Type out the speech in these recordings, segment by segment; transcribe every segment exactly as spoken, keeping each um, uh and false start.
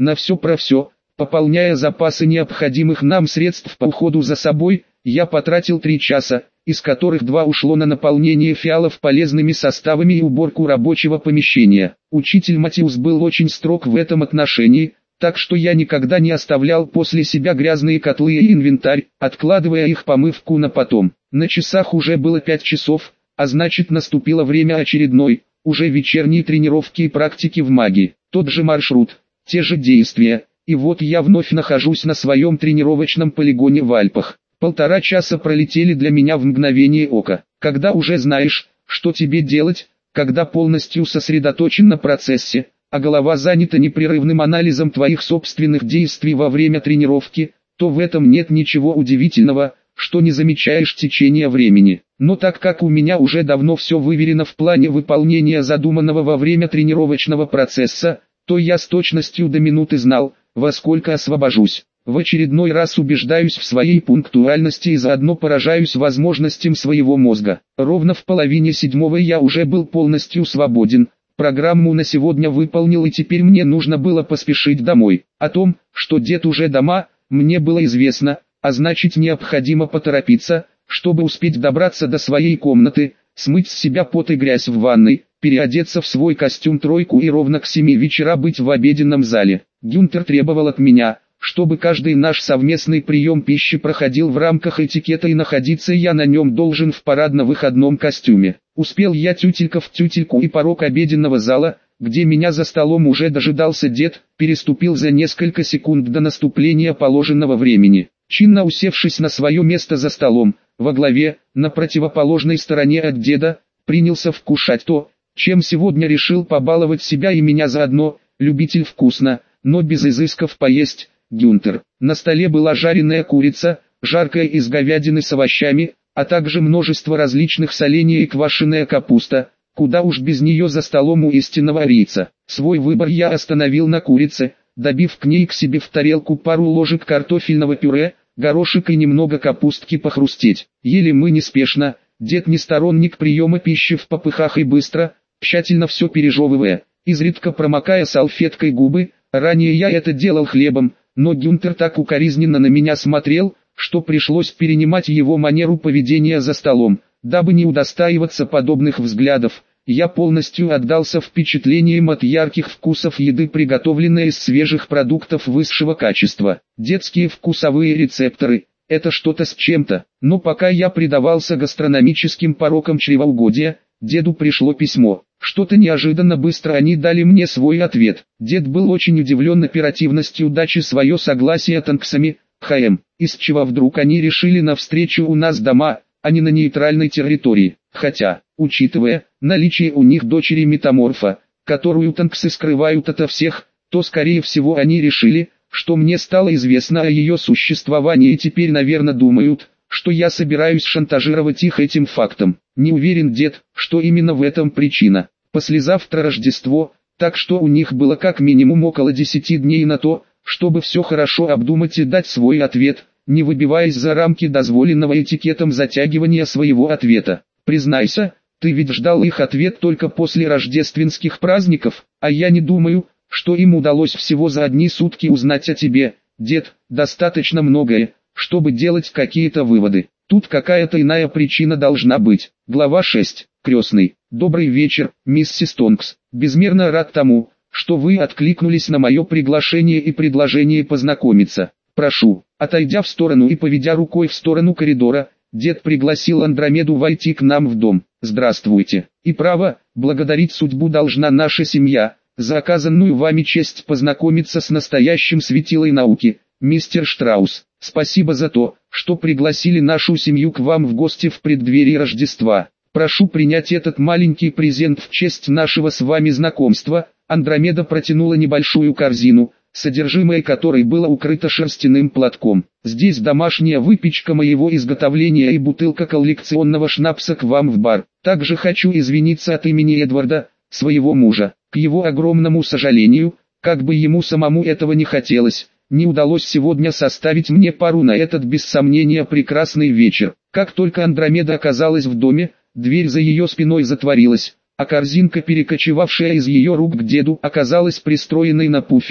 на все про все, пополняя запасы необходимых нам средств по уходу за собой. Я потратил три часа, из которых два ушло на наполнение фиалов полезными составами и уборку рабочего помещения. Учитель Матиус был очень строг в этом отношении, так что я никогда не оставлял после себя грязные котлы и инвентарь, откладывая их помывку на потом. На часах уже было пять часов, а значит наступило время очередной, уже вечерней тренировки и практики в магии. Тот же маршрут, те же действия, и вот я вновь нахожусь на своем тренировочном полигоне в Альпах. Полтора часа пролетели для меня в мгновение ока. Когда уже знаешь, что тебе делать, когда полностью сосредоточен на процессе, а голова занята непрерывным анализом твоих собственных действий во время тренировки, то в этом нет ничего удивительного, что не замечаешь течения времени. Но так как у меня уже давно все выверено в плане выполнения задуманного во время тренировочного процесса, то я с точностью до минуты знал, во сколько освобожусь. В очередной раз убеждаюсь в своей пунктуальности и заодно поражаюсь возможностям своего мозга. Ровно в половине седьмого я уже был полностью свободен. Программу на сегодня выполнил, и теперь мне нужно было поспешить домой. О том, что дед уже дома, мне было известно, а значит необходимо поторопиться, чтобы успеть добраться до своей комнаты, смыть с себя пот и грязь в ванной, переодеться в свой костюм-тройку и ровно к семи вечера быть в обеденном зале. Гюнтер требовал от меня, чтобы каждый наш совместный прием пищи проходил в рамках этикета, и находиться я на нем должен в парадно-выходном костюме. Успел я тютелька в тютельку, и порог обеденного зала, где меня за столом уже дожидался дед, переступил за несколько секунд до наступления положенного времени. Чинно усевшись на свое место за столом, во главе, на противоположной стороне от деда, принялся вкушать то, чем сегодня решил побаловать себя и меня заодно, любитель вкусно, но без изысков поесть, Гюнтер. На столе была жареная курица, жаркая из говядины с овощами, а также множество различных солений и квашеная капуста, куда уж без нее за столом у истинного арийца. Свой выбор я остановил на курице, добив к ней к себе в тарелку пару ложек картофельного пюре, горошек и немного капустки похрустеть. Ели мы неспешно, дед не сторонник приема пищи в попыхах и быстро, тщательно все пережевывая, изредка промокая салфеткой губы. Ранее я это делал хлебом, но Гюнтер так укоризненно на меня смотрел, что пришлось перенимать его манеру поведения за столом. Дабы не удостаиваться подобных взглядов, я полностью отдался впечатлениям от ярких вкусов еды, приготовленной из свежих продуктов высшего качества. Детские вкусовые рецепторы – это что-то с чем-то. Но пока я предавался гастрономическим порокам чревоугодия, деду пришло письмо. Что-то неожиданно быстро они дали мне свой ответ. Дед был очень удивлен оперативностью дачи свое согласие танксами, ХМ, из чего вдруг они решили на встречу у нас дома, а не на нейтральной территории. Хотя, учитывая наличие у них дочери метаморфа, которую танксы скрывают ото всех, то скорее всего они решили, что мне стало известно о ее существовании, и теперь наверное думают, что я собираюсь шантажировать их этим фактом. Не уверен, дед, что именно в этом причина. Послезавтра Рождество, так что у них было как минимум около десяти дней на то, чтобы все хорошо обдумать и дать свой ответ, не выбиваясь за рамки дозволенного этикетом затягивания своего ответа. Признайся, ты ведь ждал их ответ только после рождественских праздников, а я не думаю, что им удалось всего за одни сутки узнать о тебе, дед, достаточно многое, чтобы делать какие-то выводы. Тут какая-то иная причина должна быть. Глава шесть. Крестный. Добрый вечер, миссис Тонкс. Безмерно рад тому, что вы откликнулись на мое приглашение и предложение познакомиться. Прошу. Отойдя в сторону и поведя рукой в сторону коридора, дед пригласил Андромеду войти к нам в дом. Здравствуйте. И право, благодарить судьбу должна наша семья, за оказанную вами честь познакомиться с настоящим светилой науки, мистер Штраус. Спасибо за то, что пригласили нашу семью к вам в гости в преддверии Рождества. Прошу принять этот маленький презент в честь нашего с вами знакомства. Андромеда протянула небольшую корзину, содержимое которой было укрыто шерстяным платком. Здесь домашняя выпечка моего изготовления и бутылка коллекционного шнапса к вам в бар. Также хочу извиниться от имени Эдварда, своего мужа. К его огромному сожалению, как бы ему самому этого не хотелось, не удалось сегодня составить мне пару на этот без сомнения прекрасный вечер. Как только Андромеда оказалась в доме, дверь за ее спиной затворилась, а корзинка, перекочевавшая из ее рук к деду, оказалась пристроенной на пуфике,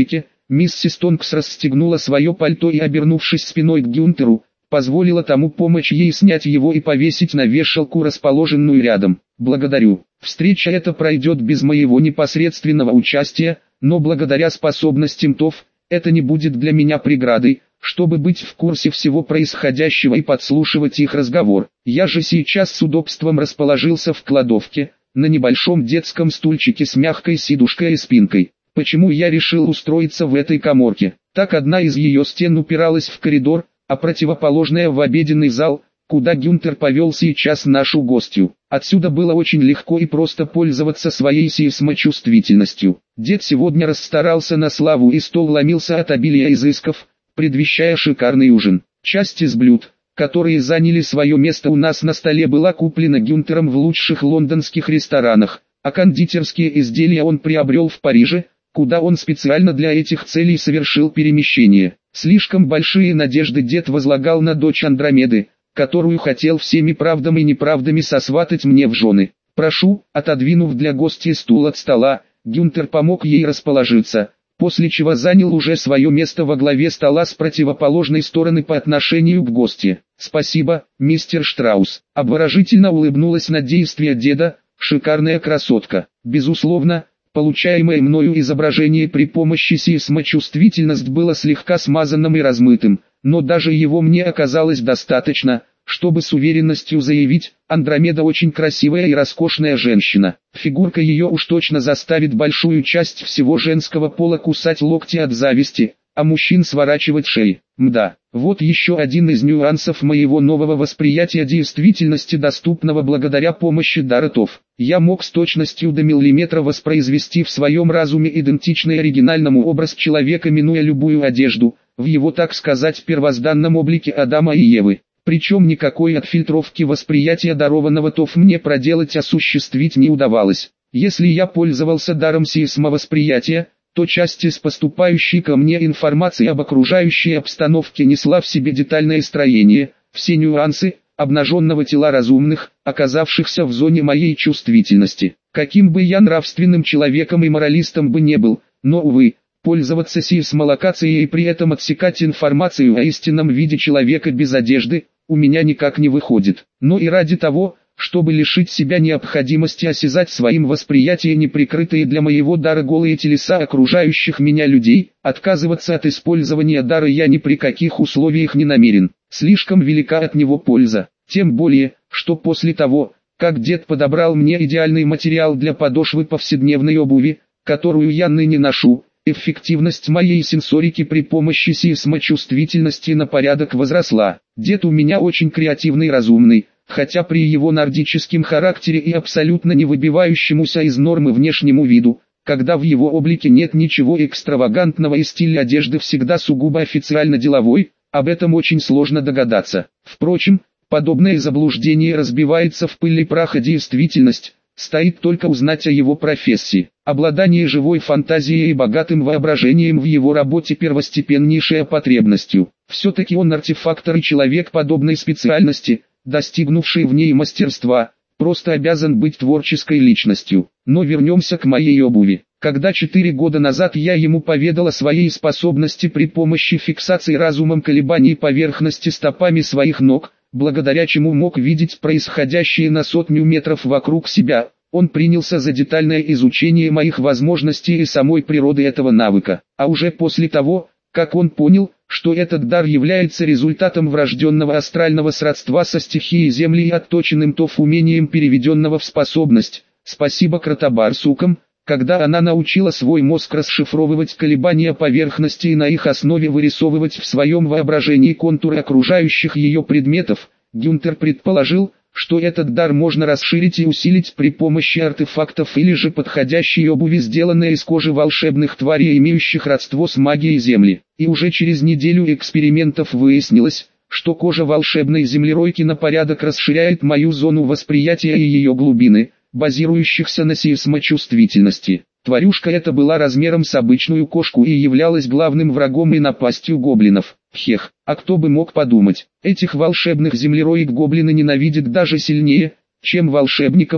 Миссис Тонкс расстегнула свое пальто и, обернувшись спиной к Гюнтеру, позволила тому помочь ей снять его и повесить на вешалку, расположенную рядом. «Благодарю. Встреча эта пройдет без моего непосредственного участия, но благодаря способностям ТОВ, это не будет для меня преградой, чтобы быть в курсе всего происходящего и подслушивать их разговор. Я же сейчас с удобством расположился в кладовке, на небольшом детском стульчике с мягкой сидушкой и спинкой. Почему я решил устроиться в этой каморке? Так одна из ее стен упиралась в коридор, а противоположная в обеденный зал, куда Гюнтер повел сейчас нашу гостью. Отсюда было очень легко и просто пользоваться своей сейсмочувствительностью. Дед сегодня расстарался на славу, и стол ломился от обилия изысков, предвещая шикарный ужин. Часть из блюд, которые заняли свое место у нас на столе, была куплена Гюнтером в лучших лондонских ресторанах, а кондитерские изделия он приобрел в Париже, куда он специально для этих целей совершил перемещение. Слишком большие надежды дед возлагал на дочь Андромеды, которую хотел всеми правдами и неправдами сосватать мне в жены. «Прошу», отодвинув для гостей стул от стола, Гюнтер помог ей расположиться, после чего занял уже свое место во главе стола с противоположной стороны по отношению к гостье. «Спасибо, мистер Штраус», обворожительно улыбнулась на действия деда, шикарная красотка. Безусловно, получаемое мною изображение при помощи сейсмочувствительность было слегка смазанным и размытым, но даже его мне оказалось достаточно, чтобы с уверенностью заявить: Андромеда очень красивая и роскошная женщина. Фигурка ее уж точно заставит большую часть всего женского пола кусать локти от зависти, а мужчин сворачивать шеи. Мда, вот еще один из нюансов моего нового восприятия действительности, доступного благодаря помощи дара ТОВ. Я мог с точностью до миллиметра воспроизвести в своем разуме идентичный оригинальному образ человека, минуя любую одежду, в его, так сказать, первозданном облике Адама и Евы. Причем никакой отфильтровки восприятия дарованного ТОВ мне проделать, осуществить не удавалось. Если я пользовался даром сейсмовосприятия, то часть из поступающей ко мне информации об окружающей обстановке несла в себе детальное строение, все нюансы обнаженного тела разумных, оказавшихся в зоне моей чувствительности. Каким бы я нравственным человеком и моралистом бы не был, но, увы, пользоваться сейсмолокацией и при этом отсекать информацию о истинном виде человека без одежды у меня никак не выходит. Но и ради того, чтобы лишить себя необходимости осязать своим восприятием неприкрытые для моего дара голые телеса окружающих меня людей, отказываться от использования дара я ни при каких условиях не намерен. Слишком велика от него польза. Тем более, что после того, как дед подобрал мне идеальный материал для подошвы повседневной обуви, которую я ныне ношу, эффективность моей сенсорики при помощи сейсмочувствительности на порядок возросла. Дед у меня очень креативный и разумный, хотя при его нордическом характере и абсолютно не выбивающемуся из нормы внешнему виду, когда в его облике нет ничего экстравагантного и стиль одежды всегда сугубо официально-деловой, об этом очень сложно догадаться. Впрочем, подобное заблуждение разбивается в пыль и прах, а действительность стоит только узнать о его профессии. Обладание живой фантазией и богатым воображением в его работе первостепеннейшая потребностью. Все-таки он артефактор и человек подобной специальности, достигнувший в ней мастерства, просто обязан быть творческой личностью. Но вернемся к моей обуви. Когда четыре года назад я ему поведал о своей способности при помощи фиксации разумом колебаний поверхности стопами своих ног, благодаря чему мог видеть происходящее на сотню метров вокруг себя, он принялся за детальное изучение моих возможностей и самой природы этого навыка. А уже после того, как он понял, что этот дар является результатом врожденного астрального сродства со стихией Земли и отточенным ТОВ умением, переведенного в способность, спасибо Кратобарсукам, когда она научила свой мозг расшифровывать колебания поверхности и на их основе вырисовывать в своем воображении контуры окружающих ее предметов, Гюнтер предположил, что этот дар можно расширить и усилить при помощи артефактов или же подходящей обуви, сделанной из кожи волшебных тварей, имеющих родство с магией Земли. И уже через неделю экспериментов выяснилось, что кожа волшебной землеройки на порядок расширяет мою зону восприятия и ее глубины, базирующихся на сейсмочувствительности. Тварюшка эта была размером с обычную кошку и являлась главным врагом и напастью гоблинов. Хех, а кто бы мог подумать, этих волшебных землероек гоблины ненавидят даже сильнее, чем волшебников,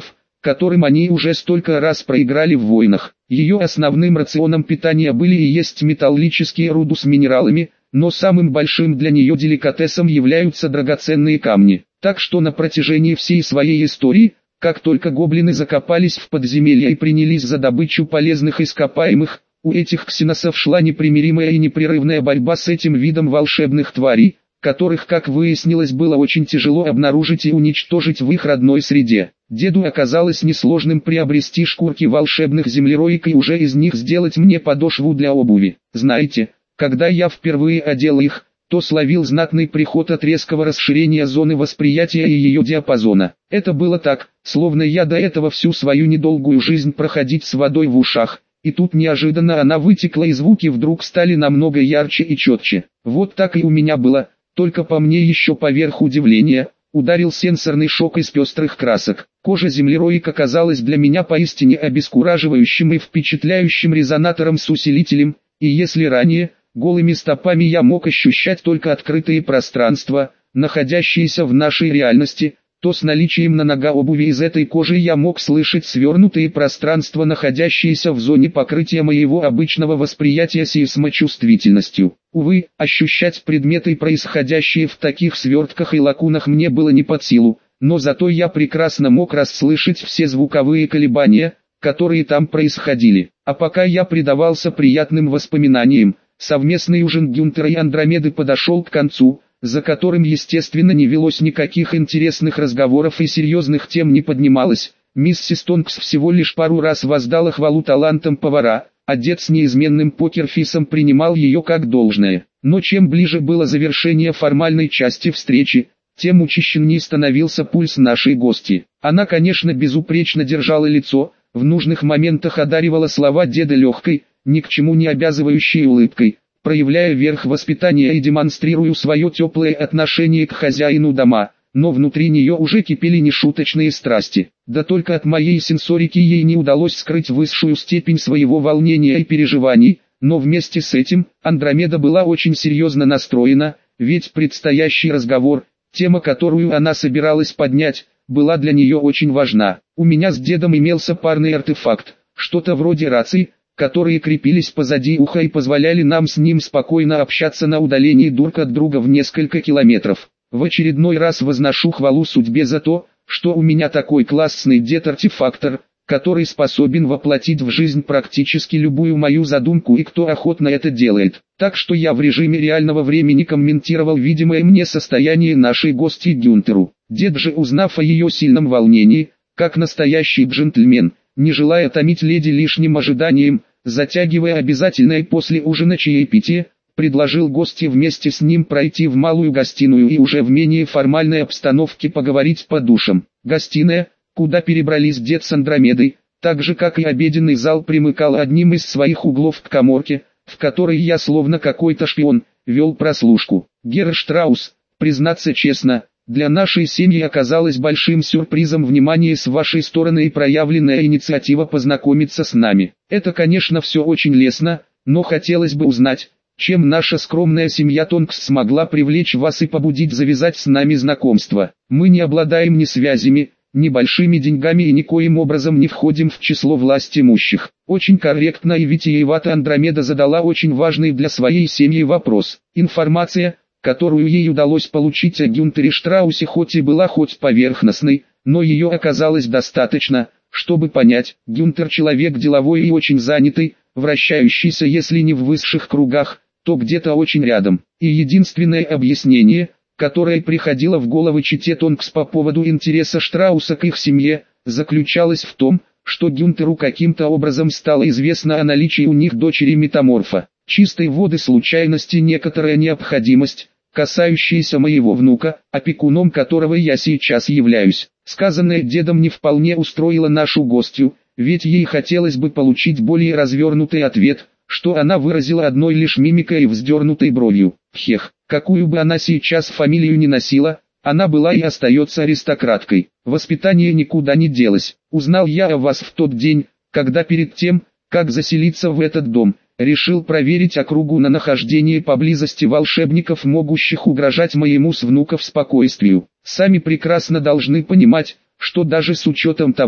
которым они уже столько раз проиграли в войнах. Ее основным рационом питания были и есть металлические руды с минералами, но самым большим для нее деликатесом являются драгоценные камни. Так что на протяжении всей своей истории, как только гоблины закопались в подземелье и принялись за добычу полезных ископаемых, у этих ксеносов шла непримиримая и непрерывная борьба с этим видом волшебных тварей, которых, как выяснилось, было очень тяжело обнаружить и уничтожить в их родной среде. Деду оказалось несложным приобрести шкурки волшебных землероек и уже из них сделать мне подошву для обуви. Знаете, когда я впервые одел их, то словил знатный приход от резкого расширения зоны восприятия и ее диапазона. Это было так, словно я до этого всю свою недолгую жизнь проходить с водой в ушах, и тут неожиданно она вытекла и звуки вдруг стали намного ярче и четче. Вот так и у меня было, только по мне еще поверх удивления ударил сенсорный шок из пестрых красок. Кожа землероек оказалась для меня поистине обескураживающим и впечатляющим резонатором с усилителем, и если ранее голыми стопами я мог ощущать только открытые пространства, находящиеся в нашей реальности, то с наличием на нога обуви из этой кожи я мог слышать свернутые пространства, находящиеся в зоне покрытия моего обычного восприятия сейсмочувствительностью. Увы, ощущать предметы, происходящие в таких свертках и лакунах, мне было не под силу, но зато я прекрасно мог расслышать все звуковые колебания, которые там происходили. А пока я предавался приятным воспоминаниям, совместный ужин Гюнтера и Андромеды подошел к концу, за которым естественно не велось никаких интересных разговоров и серьезных тем не поднималось. Миссис Тонкс всего лишь пару раз воздала хвалу талантам повара, а дед с неизменным покерфейсом принимал ее как должное. Но чем ближе было завершение формальной части встречи, тем учащенней становился пульс нашей гости. Она, конечно, безупречно держала лицо, в нужных моментах одаривала слова деда легкой, ни к чему не обязывающей улыбкой, проявляя верх воспитания и демонстрируя свое теплое отношение к хозяину дома, но внутри нее уже кипели нешуточные страсти. Да только от моей сенсорики ей не удалось скрыть высшую степень своего волнения и переживаний, но вместе с этим Андромеда была очень серьезно настроена, ведь предстоящий разговор, тема, которую она собиралась поднять, была для нее очень важна. У меня с дедом имелся парный артефакт, что-то вроде рации, которые крепились позади уха и позволяли нам с ним спокойно общаться на удалении друг от друга в несколько километров. В очередной раз возношу хвалу судьбе за то, что у меня такой классный дед-артефактор, который способен воплотить в жизнь практически любую мою задумку и кто охотно это делает. Так что я в режиме реального времени комментировал видимое мне состояние нашей гости Гюнтеру. Дед же, узнав о ее сильном волнении, как настоящий джентльмен, не желая томить леди лишним ожиданием, затягивая обязательное после ужина чаепитие, предложил гости вместе с ним пройти в малую гостиную и уже в менее формальной обстановке поговорить по душам. Гостиная, куда перебрались дед с Андромедой, так же как и обеденный зал, примыкал одним из своих углов к каморке, в которой я словно какой-то шпион, вел прослушку. Герр Штраус, признаться честно, для нашей семьи оказалось большим сюрпризом внимание с вашей стороны и проявленная инициатива познакомиться с нами. Это, конечно, все очень лестно, но хотелось бы узнать, чем наша скромная семья Тонкс смогла привлечь вас и побудить завязать с нами знакомство. Мы не обладаем ни связями, ни большими деньгами и никоим образом не входим в число властимущих. Очень корректно и витиевато Андромеда задала очень важный для своей семьи вопрос. Информация, которую ей удалось получить о Гюнтере Штраусе, хоть и была хоть поверхностной, но ее оказалось достаточно, чтобы понять, Гюнтер человек деловой и очень занятый, вращающийся если не в высших кругах, то где-то очень рядом. И единственное объяснение, которое приходило в голову чете Тонкс по поводу интереса Штрауса к их семье, заключалось в том, что Гюнтеру каким-то образом стало известно о наличии у них дочери метаморфа. Чистой воды случайности некоторая необходимость, касающаяся моего внука, опекуном которого я сейчас являюсь. Сказанное дедом не вполне устроило нашу гостью, ведь ей хотелось бы получить более развернутый ответ, что она выразила одной лишь мимикой и вздернутой бровью. Хех, какую бы она сейчас фамилию ни носила, она была и остается аристократкой. Воспитание никуда не делось. Узнал я о вас в тот день, когда перед тем, как заселиться в этот дом, решил проверить округу на нахождение поблизости волшебников, могущих угрожать моему с внуков спокойствию. Сами прекрасно должны понимать, что даже с учетом того,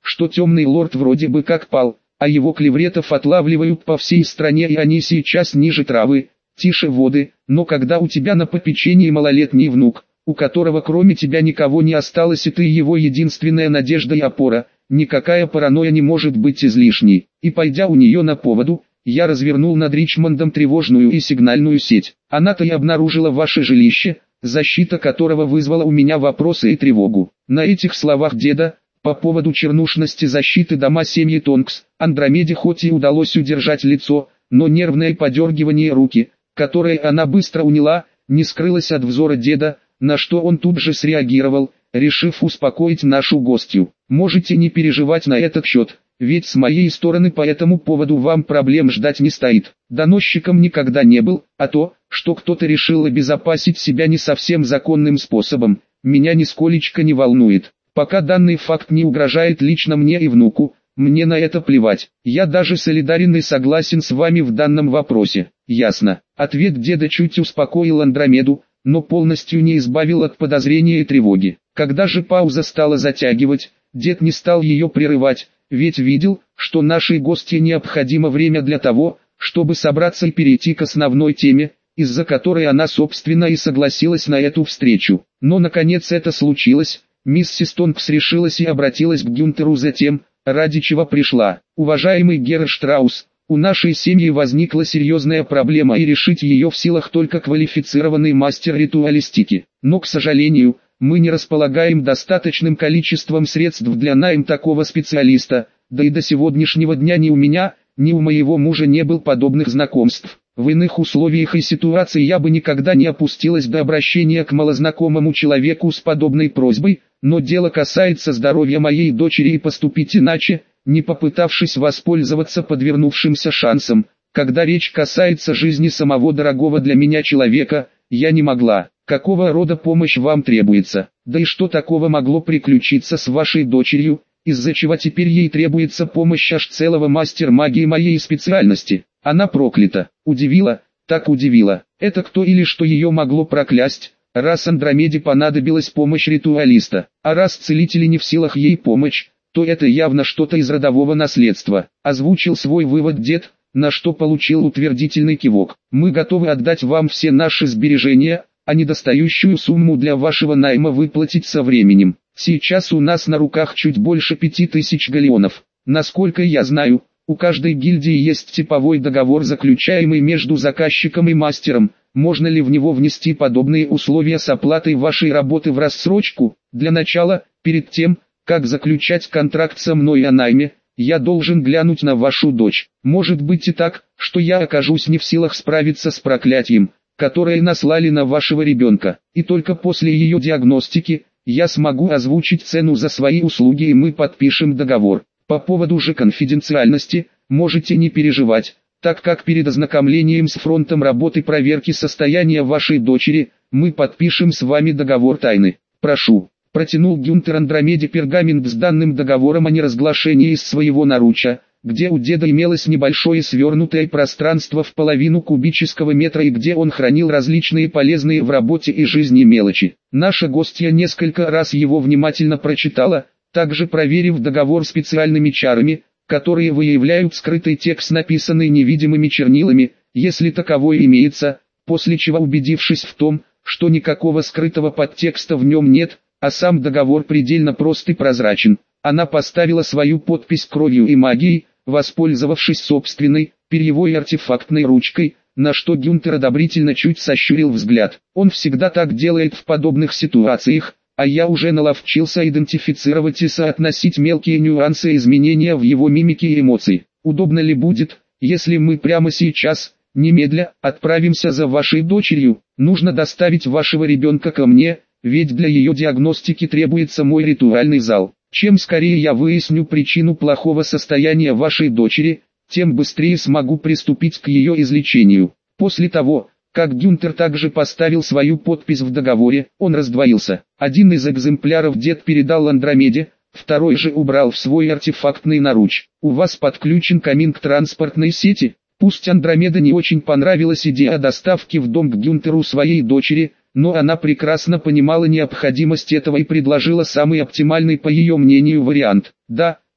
что темный лорд вроде бы как пал, а его клевретов отлавливают по всей стране и они сейчас ниже травы, тише воды, но когда у тебя на попечении малолетний внук, у которого кроме тебя никого не осталось и ты его единственная надежда и опора, никакая паранойя не может быть излишней. И пойдя у нее на поводу, я развернул над Ричмондом тревожную и сигнальную сеть. Она-то и обнаружила ваше жилище, защита которого вызвала у меня вопросы и тревогу. На этих словах деда, по поводу чернушности защиты дома семьи Тонкс, Андромеде хоть и удалось удержать лицо, но нервное подергивание руки, которое она быстро уняла, не скрылось от взора деда, на что он тут же среагировал, решив успокоить нашу гостью. Можете не переживать на этот счет, ведь с моей стороны по этому поводу вам проблем ждать не стоит. Доносчиком никогда не был, а то, что кто-то решил обезопасить себя не совсем законным способом, меня нисколечко не волнует. Пока данный факт не угрожает лично мне и внуку, мне на это плевать. Я даже солидарен и согласен с вами в данном вопросе. Ясно. Ответ деда чуть успокоил Андромеду, но полностью не избавил от подозрения и тревоги. Когда же пауза стала затягивать, дед не стал ее прерывать, ведь видел, что нашей гостье необходимо время для того, чтобы собраться и перейти к основной теме, из-за которой она собственно и согласилась на эту встречу. Но наконец это случилось. Миссис Тонкс решилась и обратилась к Гюнтеру за тем, ради чего пришла. «Уважаемый Герр Штраус, у нашей семьи возникла серьезная проблема и решить ее в силах только квалифицированный мастер ритуалистики. Но, к сожалению, мы не располагаем достаточным количеством средств для найма такого специалиста, да и до сегодняшнего дня ни у меня, ни у моего мужа не было подобных знакомств. В иных условиях и ситуации я бы никогда не опустилась до обращения к малознакомому человеку с подобной просьбой, но дело касается здоровья моей дочери и поступить иначе, не попытавшись воспользоваться подвернувшимся шансом, когда речь касается жизни самого дорогого для меня человека, я не могла. Какого рода помощь вам требуется? Да и что такого могло приключиться с вашей дочерью, из-за чего теперь ей требуется помощь аж целого мастер магии моей специальности? Она проклята. Удивила, так удивила. Это кто или что ее могло проклясть, раз Андромеде понадобилась помощь ритуалиста, а раз целители не в силах ей помочь, то это явно что-то из родового наследства. Озвучил свой вывод дед, на что получил утвердительный кивок. Мы готовы отдать вам все наши сбережения, а недостающую сумму для вашего найма выплатить со временем. Сейчас у нас на руках чуть больше пяти тысяч галеонов. Насколько я знаю, у каждой гильдии есть типовой договор, заключаемый между заказчиком и мастером. Можно ли в него внести подобные условия с оплатой вашей работы в рассрочку? Для начала, перед тем, как заключать контракт со мной о найме, я должен глянуть на вашу дочь. Может быть и так, что я окажусь не в силах справиться с проклятием, которое наслали на вашего ребенка, и только после ее диагностики, я смогу озвучить цену за свои услуги и мы подпишем договор. По поводу же конфиденциальности, можете не переживать, так как перед ознакомлением с фронтом работы проверки состояния вашей дочери, мы подпишем с вами договор тайны. Прошу. Протянул Гюнтер Андромеде пергамент с данным договором о неразглашении из своего наруча, где у деда имелось небольшое свернутое пространство в половину кубического метра и где он хранил различные полезные в работе и жизни мелочи. Наша гостья несколько раз его внимательно прочитала, также проверив договор специальными чарами, которые выявляют скрытый текст, написанный невидимыми чернилами, если таковой имеется, после чего, убедившись в том, что никакого скрытого подтекста в нем нет, а сам договор предельно прост и прозрачен, она поставила свою подпись кровью и магией, воспользовавшись собственной, перьевой артефактной ручкой, на что Гюнтер одобрительно чуть сощурил взгляд. Он всегда так делает в подобных ситуациях, а я уже наловчился идентифицировать и соотносить мелкие нюансы изменения в его мимике и эмоции. Удобно ли будет, если мы прямо сейчас, немедля, отправимся за вашей дочерью? Нужно доставить вашего ребенка ко мне, ведь для ее диагностики требуется мой ритуальный зал. Чем скорее я выясню причину плохого состояния вашей дочери, тем быстрее смогу приступить к ее излечению. После того, как Гюнтер также поставил свою подпись в договоре, он раздвоился. Один из экземпляров дед передал Андромеде, второй же убрал в свой артефактный наруч. У вас подключен камин к транспортной сети? Пусть Андромеда не очень понравилась идея доставки в дом к Гюнтеру своей дочери, но она прекрасно понимала необходимость этого и предложила самый оптимальный по ее мнению вариант. Да,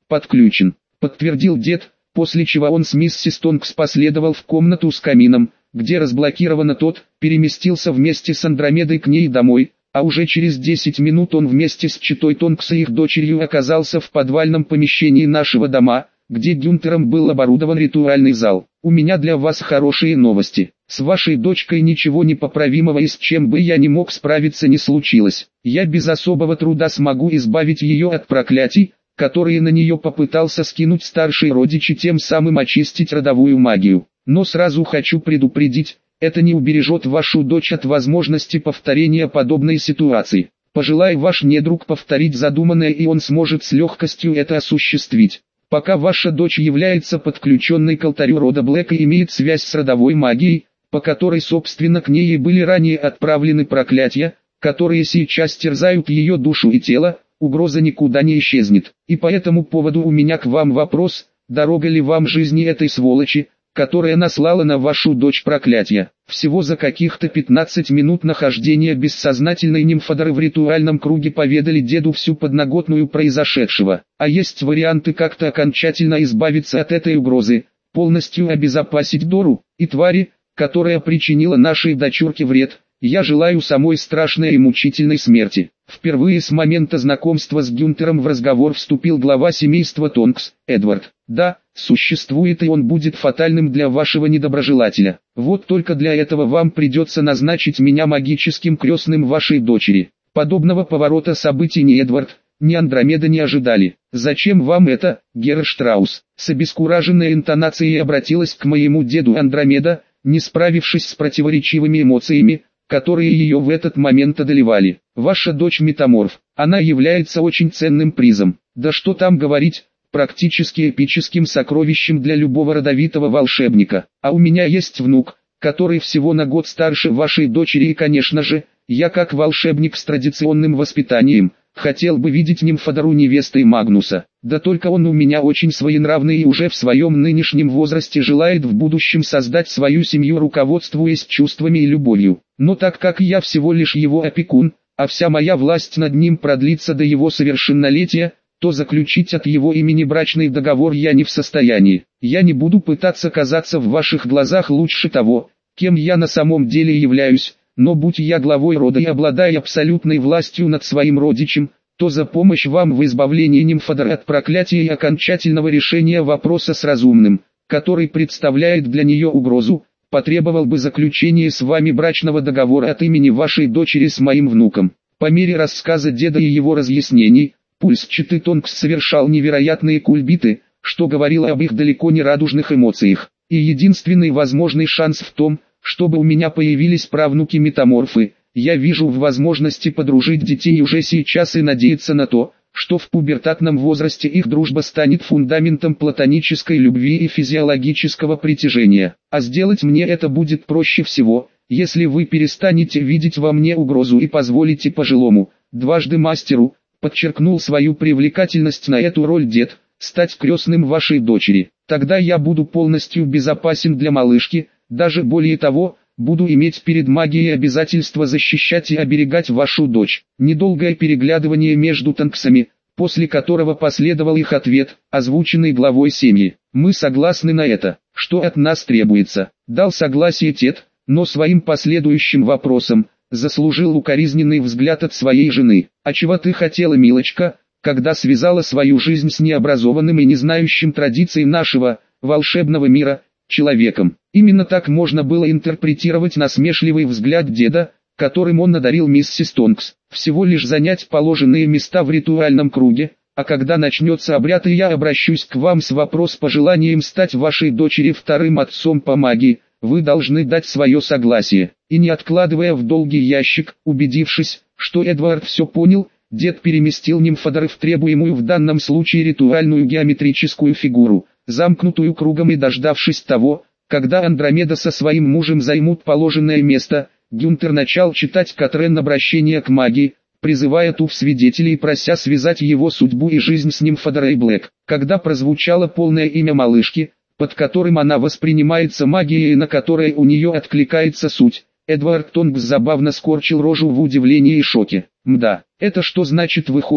подключен, подтвердил дед, после чего он с миссис Тонкс последовал в комнату с камином, где разблокировано тот, переместился вместе с Андромедой к ней домой, а уже через десять минут он вместе с читой Тонкс и их дочерью оказался в подвальном помещении нашего дома, где Гюнтером был оборудован ритуальный зал. У меня для вас хорошие новости. С вашей дочкой ничего непоправимого и с чем бы я не мог справиться не случилось. Я без особого труда смогу избавить ее от проклятий, которые на нее попытался скинуть старший родич и тем самым очистить родовую магию. Но сразу хочу предупредить, это не убережет вашу дочь от возможности повторения подобной ситуации. Пожелай ваш недруг повторить задуманное, и он сможет с легкостью это осуществить. Пока ваша дочь является подключенной к алтарю рода Блэк и имеет связь с родовой магией, по которой собственно к ней и были ранее отправлены проклятия, которые сейчас терзают ее душу и тело, угроза никуда не исчезнет. И по этому поводу у меня к вам вопрос: дорога ли вам жизни этой сволочи, которая наслала на вашу дочь проклятие? Всего за каких-то пятнадцать минут нахождения бессознательной нимфодоры в ритуальном круге поведали деду всю подноготную произошедшего. А есть варианты как-то окончательно избавиться от этой угрозы, полностью обезопасить Дору и твари, которая причинила нашей дочурке вред. Я желаю самой страшной и мучительной смерти. Впервые с момента знакомства с Гюнтером в разговор вступил глава семейства Тонкс, Эдвард. Да, существует, и он будет фатальным для вашего недоброжелателя. Вот только для этого вам придется назначить меня магическим крестным вашей дочери. Подобного поворота событий ни Эдвард, ни Андромеда не ожидали. Зачем вам это, Герр Штраус? С обескураженной интонацией обратилась к моему деду Андромеда, не справившись с противоречивыми эмоциями, которые ее в этот момент одолевали. Ваша дочь метаморф, она является очень ценным призом. Да что там говорить, практически эпическим сокровищем для любого родовитого волшебника. А у меня есть внук, который всего на год старше вашей дочери, и, конечно же, я как волшебник с традиционным воспитанием, хотел бы видеть нимфодору невестой Магнуса. Да только он у меня очень своенравный и уже в своем нынешнем возрасте желает в будущем создать свою семью, руководствуясь чувствами и любовью. Но так как я всего лишь его опекун, а вся моя власть над ним продлится до его совершеннолетия, то заключить от его имени брачный договор я не в состоянии. Я не буду пытаться казаться в ваших глазах лучше того, кем я на самом деле являюсь, но будь я главой рода и обладая абсолютной властью над своим родичем, то за помощь вам в избавлении нимфодоры от проклятия и окончательного решения вопроса с разумным, который представляет для нее угрозу, потребовал бы заключения с вами брачного договора от имени вашей дочери с моим внуком. По мере рассказа деда и его разъяснений, пульс читы Тонкс совершал невероятные кульбиты, что говорило об их далеко не радужных эмоциях. И единственный возможный шанс в том, чтобы у меня появились правнуки-метаморфы. Я вижу в возможности подружить детей уже сейчас и надеяться на то, что в пубертатном возрасте их дружба станет фундаментом платонической любви и физиологического притяжения. А сделать мне это будет проще всего, если вы перестанете видеть во мне угрозу и позволите пожилому, дважды мастеру, подчеркнул свою привлекательность на эту роль дед, стать крестным вашей дочери. Тогда я буду полностью безопасен для малышки, даже более того, буду иметь перед магией обязательство защищать и оберегать вашу дочь. Недолгое переглядывание между Тонксами, после которого последовал их ответ, озвученный главой семьи. Мы согласны на это. Что от нас требуется? Дал согласие Тед, но своим последующим вопросом заслужил укоризненный взгляд от своей жены. А чего ты хотела, милочка, когда связала свою жизнь с необразованным и не знающим традиций нашего волшебного мира человеком? Именно так можно было интерпретировать насмешливый взгляд деда, которым он одарил миссис Тонкс. Всего лишь занять положенные места в ритуальном круге, а когда начнется обряд и я обращусь к вам с вопрос пожеланием стать вашей дочери вторым отцом по магии, вы должны дать свое согласие. И не откладывая в долгий ящик, убедившись, что Эдвард все понял, дед переместил нимфодоры в требуемую в данном случае ритуальную геометрическую фигуру, замкнутую кругом, и дождавшись того, когда Андромеда со своим мужем займут положенное место, Гюнтер начал читать Катрен обращение к магии, призывая ту в свидетели и прося связать его судьбу и жизнь с нимфодорой Блэк. Когда прозвучало полное имя малышки, под которым она воспринимается магией и на которое у нее откликается суть, Эдвард Тонкс забавно скорчил рожу в удивлении и шоке. Мда, это что значит выходит,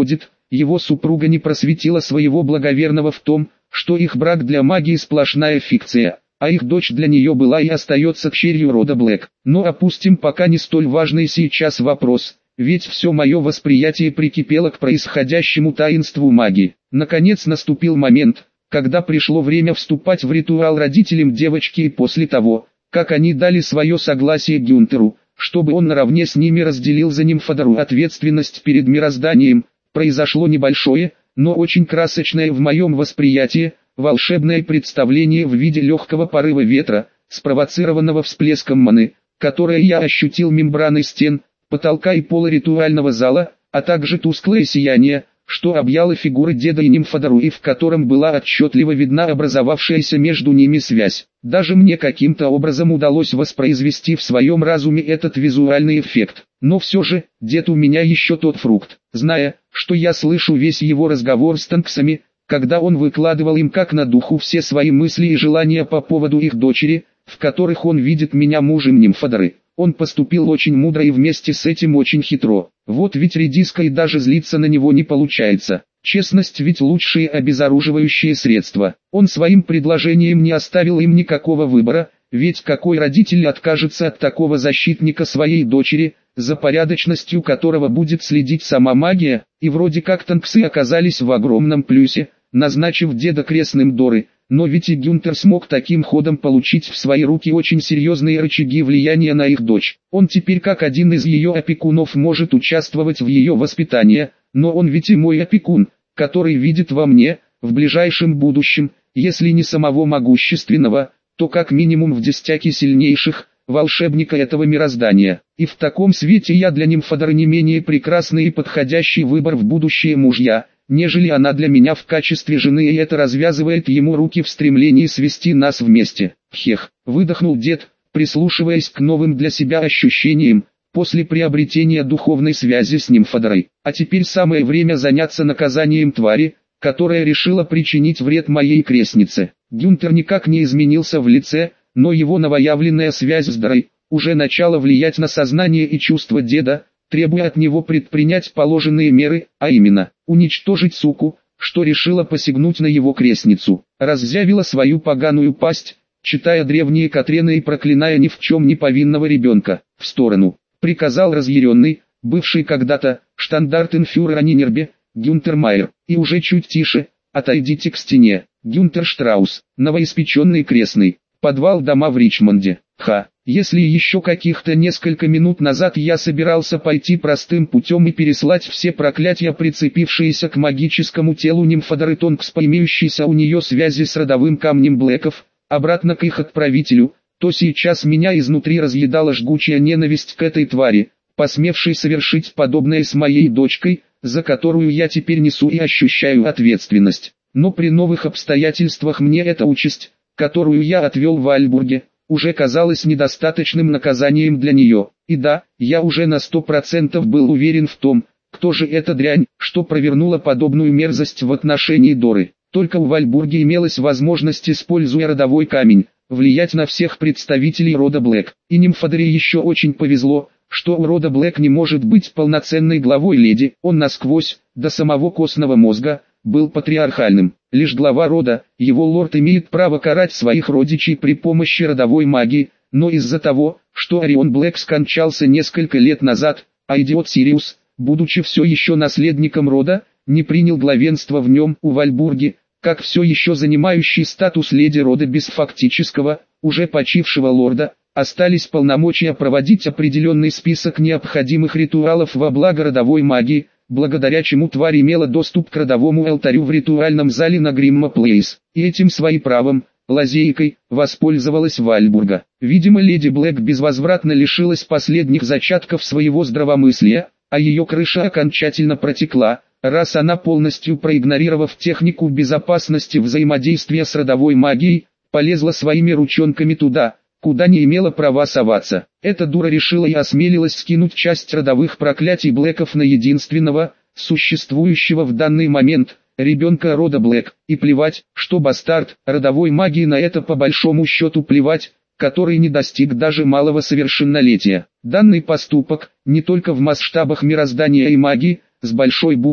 его супруга не просветила своего благоверного в том, что их брак для магии сплошная фикция, а их дочь для нее была и остается черью рода Блэк. Но опустим пока не столь важный сейчас вопрос, ведь все мое восприятие прикипело к происходящему таинству магии. Наконец наступил момент, когда пришло время вступать в ритуал родителям девочки, и после того, как они дали свое согласие Гюнтеру, чтобы он наравне с ними разделил за Нимфодору ответственность перед мирозданием, произошло небольшое, но очень красочное в моем восприятии, волшебное представление в виде легкого порыва ветра, спровоцированного всплеском маны, которое я ощутил мембраной стен, потолка и пола ритуального зала, а также тусклое сияние, что объяло фигуры деда и Нимфодору и в котором была отчетливо видна образовавшаяся между ними связь. Даже мне каким-то образом удалось воспроизвести в своем разуме этот визуальный эффект. Но все же, дед у меня еще тот фрукт. Зная, что я слышу весь его разговор с Танксами, когда он выкладывал им как на духу все свои мысли и желания по поводу их дочери, в которых он видит меня мужем Нимфодоры, он поступил очень мудро и вместе с этим очень хитро. Вот ведь редиска и даже злиться на него не получается. Честность ведь лучшее обезоруживающее средство. Он своим предложением не оставил им никакого выбора, ведь какой родитель откажется от такого защитника своей дочери, за порядочностью которого будет следить сама магия, и вроде как Танксы оказались в огромном плюсе, назначив деда крестным Доры. Но ведь и Гюнтер смог таким ходом получить в свои руки очень серьезные рычаги влияния на их дочь. Он теперь как один из ее опекунов может участвовать в ее воспитании, но он ведь и мой опекун, который видит во мне, в ближайшем будущем, если не самого могущественного, то как минимум в десятке сильнейших, волшебника этого мироздания. И в таком свете я для Нимфодоры не менее прекрасный и подходящий выбор в будущее мужья, нежели она для меня в качестве жены, и это развязывает ему руки в стремлении свести нас вместе. Хех, выдохнул дед, прислушиваясь к новым для себя ощущениям, после приобретения духовной связи с Нимфодорой. А теперь самое время заняться наказанием твари, которая решила причинить вред моей крестнице. Гюнтер никак не изменился в лице, но его новоявленная связь с Дорой уже начала влиять на сознание и чувства деда, требуя от него предпринять положенные меры, а именно, уничтожить суку, что решила посягнуть на его крестницу, раззявила свою поганую пасть, читая древние Катрены и проклиная ни в чем не повинного ребенка, в сторону, приказал разъяренный, бывший когда-то, штандартенфюрер Нинербе, Гюнтер Майер, и уже чуть тише, отойдите к стене, Гюнтер Штраус, новоиспеченный крестный, подвал дома в Ричмонде, ха. Если еще каких-то несколько минут назад я собирался пойти простым путем и переслать все проклятия, прицепившиеся к магическому телу Нимфодоры Тонкс по имеющейся у нее связи с родовым камнем Блэков, обратно к их отправителю, то сейчас меня изнутри разъедала жгучая ненависть к этой твари, посмевшей совершить подобное с моей дочкой, за которую я теперь несу и ощущаю ответственность. Но при новых обстоятельствах мне эта участь, которую я отвел в Альбурге, уже казалось недостаточным наказанием для нее. И да, я уже на сто процентов был уверен в том, кто же эта дрянь, что провернула подобную мерзость в отношении Доры. Только у Вальбурге имелась возможность, используя родовой камень, влиять на всех представителей рода Блэк. И Нимфодоре еще очень повезло, что у рода Блэк не может быть полноценной главой леди. Он насквозь, до самого костного мозга, был патриархальным. Лишь глава рода, его лорд, имеет право карать своих родичей при помощи родовой магии, но из-за того, что Орион Блэк скончался несколько лет назад, а идиот Сириус, будучи все еще наследником рода, не принял главенство в нем, у Вальбурги, как все еще занимающий статус леди рода без фактического, уже почившего лорда, остались полномочия проводить определенный список необходимых ритуалов во благо родовой магии, благодаря чему тварь имела доступ к родовому алтарю в ритуальном зале на Гримма Плейс, и этим своим правом, лазейкой, воспользовалась Вальбурга. Видимо, леди Блэк безвозвратно лишилась последних зачатков своего здравомыслия, а ее крыша окончательно протекла, раз она, полностью проигнорировав технику безопасности взаимодействия с родовой магией, полезла своими ручонками туда, куда не имела права соваться. Эта дура решила и осмелилась скинуть часть родовых проклятий Блэков на единственного, существующего в данный момент, ребенка рода Блэк, и плевать, что бастард, родовой магии на это по большому счету плевать, который не достиг даже малого совершеннолетия. Данный поступок, не только в масштабах мироздания и магии, с большой буквы,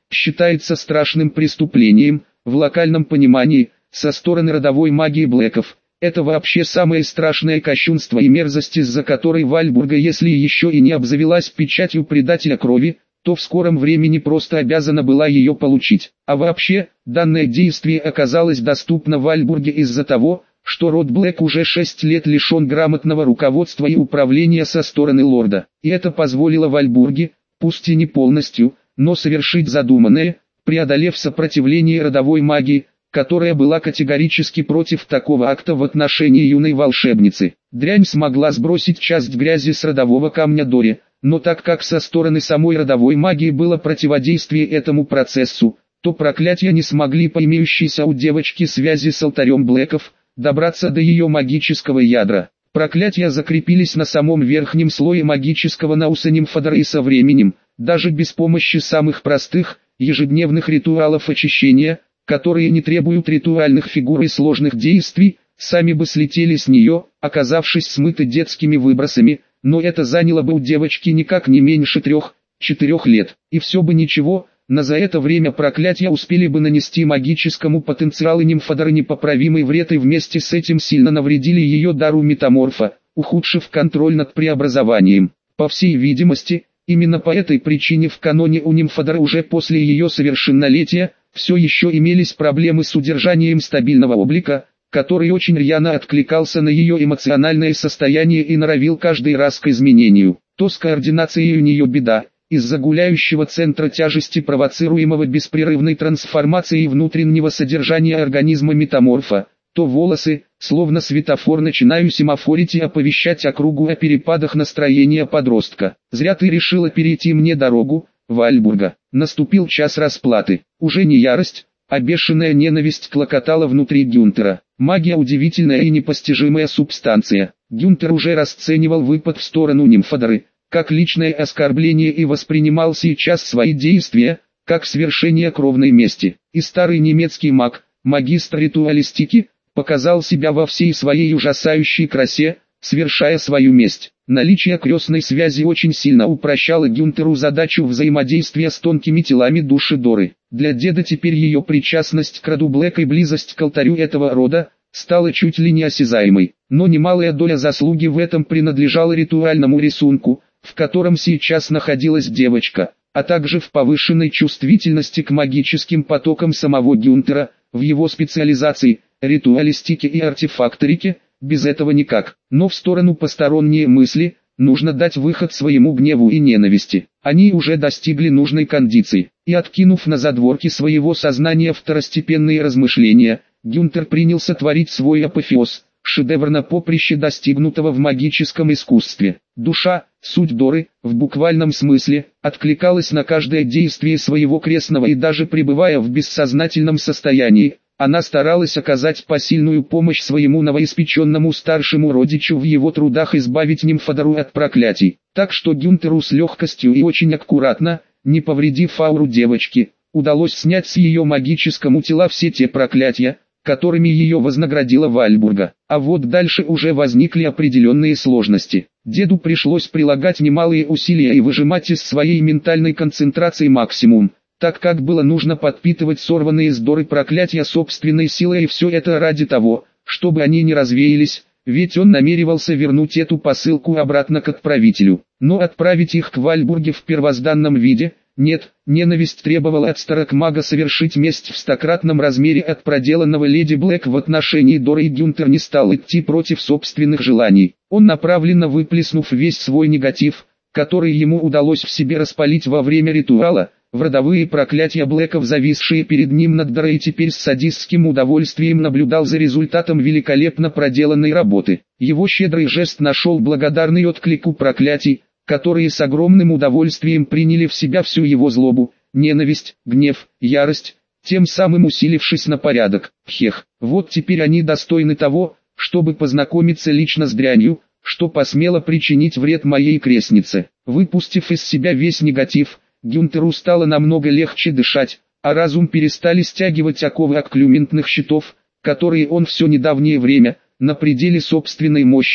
считается страшным преступлением, в локальном понимании, со стороны родовой магии Блэков. Это вообще самое страшное кощунство и мерзость, из-за которой Вальбурга, если еще и не обзавелась печатью предателя крови, то в скором времени просто обязана была ее получить. А вообще, данное действие оказалось доступно Вальбурге из-за того, что род Блэк уже шесть лет лишен грамотного руководства и управления со стороны лорда. И это позволило Вальбурге, пусть и не полностью, но совершить задуманное, преодолев сопротивление родовой магии, которая была категорически против такого акта в отношении юной волшебницы. Дрянь смогла сбросить часть грязи с родового камня Дори, но так как со стороны самой родовой магии было противодействие этому процессу, то проклятия не смогли по имеющейся у девочки связи с алтарем Блэков добраться до ее магического ядра. Проклятия закрепились на самом верхнем слое магического науса Нимфодора и со временем, даже без помощи самых простых, ежедневных ритуалов очищения, которые не требуют ритуальных фигур и сложных действий, сами бы слетели с нее, оказавшись смыты детскими выбросами, но это заняло бы у девочки никак не меньше трех-четырех лет. И все бы ничего, но за это время проклятия успели бы нанести магическому потенциалу Нимфодора непоправимый вред и вместе с этим сильно навредили ее дару метаморфа, ухудшив контроль над преобразованием. По всей видимости, именно по этой причине в каноне у Нимфодора уже после ее совершеннолетия все еще имелись проблемы с удержанием стабильного облика, который очень рьяно откликался на ее эмоциональное состояние и норовил каждый раз к изменению. То с координацией у нее беда, из-за гуляющего центра тяжести, провоцируемого беспрерывной трансформацией внутреннего содержания организма метаморфа, то волосы, словно светофор, начинаю семафорить и оповещать округу о перепадах настроения подростка. Зря ты решила перейти мне дорогу, Вальбурга. Наступил час расплаты. Уже не ярость, а бешеная ненависть клокотала внутри Гюнтера. Магия — удивительная и непостижимая субстанция. Гюнтер уже расценивал выпад в сторону Нимфодоры как личное оскорбление и воспринимал сейчас свои действия как свершение кровной мести. И старый немецкий маг, магистр ритуалистики, показал себя во всей своей ужасающей красе, свершая свою месть. Наличие крестной связи очень сильно упрощало Гюнтеру задачу взаимодействия с тонкими телами души Доры. Для деда теперь ее причастность к роду Блэк и близость к алтарю этого рода стала чуть ли не осязаемой. Но немалая доля заслуги в этом принадлежала ритуальному рисунку, в котором сейчас находилась девочка, а также в повышенной чувствительности к магическим потокам самого Гюнтера, в его специализации, ритуалистике и артефакторике. Без этого никак. Но в сторону посторонние мысли, нужно дать выход своему гневу и ненависти. Они уже достигли нужной кондиции. И откинув на задворки своего сознания второстепенные размышления, Гюнтер принялся творить свой апофеоз, шедевр на поприще достигнутого в магическом искусстве. Душа, суть Доры, в буквальном смысле, откликалась на каждое действие своего крестного, и даже пребывая в бессознательном состоянии, она старалась оказать посильную помощь своему новоиспеченному старшему родичу в его трудах избавить Нимфодору от проклятий. Так что Гюнтеру с легкостью и очень аккуратно, не повредив ауру девочки, удалось снять с ее магическому тела все те проклятия, которыми ее вознаградила Вальбурга. А вот дальше уже возникли определенные сложности. Деду пришлось прилагать немалые усилия и выжимать из своей ментальной концентрации максимум, так как было нужно подпитывать сорванные с Доры проклятия собственной силой, и все это ради того, чтобы они не развеялись, ведь он намеревался вернуть эту посылку обратно к отправителю. Но отправить их к Вальбурге в первозданном виде, нет, ненависть требовала от старокмага совершить месть в стократном размере от проделанного леди Блэк в отношении Доры, и Гюнтер не стал идти против собственных желаний. Он, направленно выплеснув весь свой негатив, который ему удалось в себе распалить во время ритуала, в родовые проклятия Блэков, зависшие перед ним над Дорой, и теперь с садистским удовольствием наблюдал за результатом великолепно проделанной работы. Его щедрый жест нашел благодарный отклик у проклятий, которые с огромным удовольствием приняли в себя всю его злобу, ненависть, гнев, ярость, тем самым усилившись на порядок. Хех, вот теперь они достойны того, чтобы познакомиться лично с дрянью, что посмело причинить вред моей крестнице. Выпустив из себя весь негатив, Гюнтеру стало намного легче дышать, а разум перестали стягивать оковы окклюментных щитов, которые он все недавнее время, на пределе собственной мощи,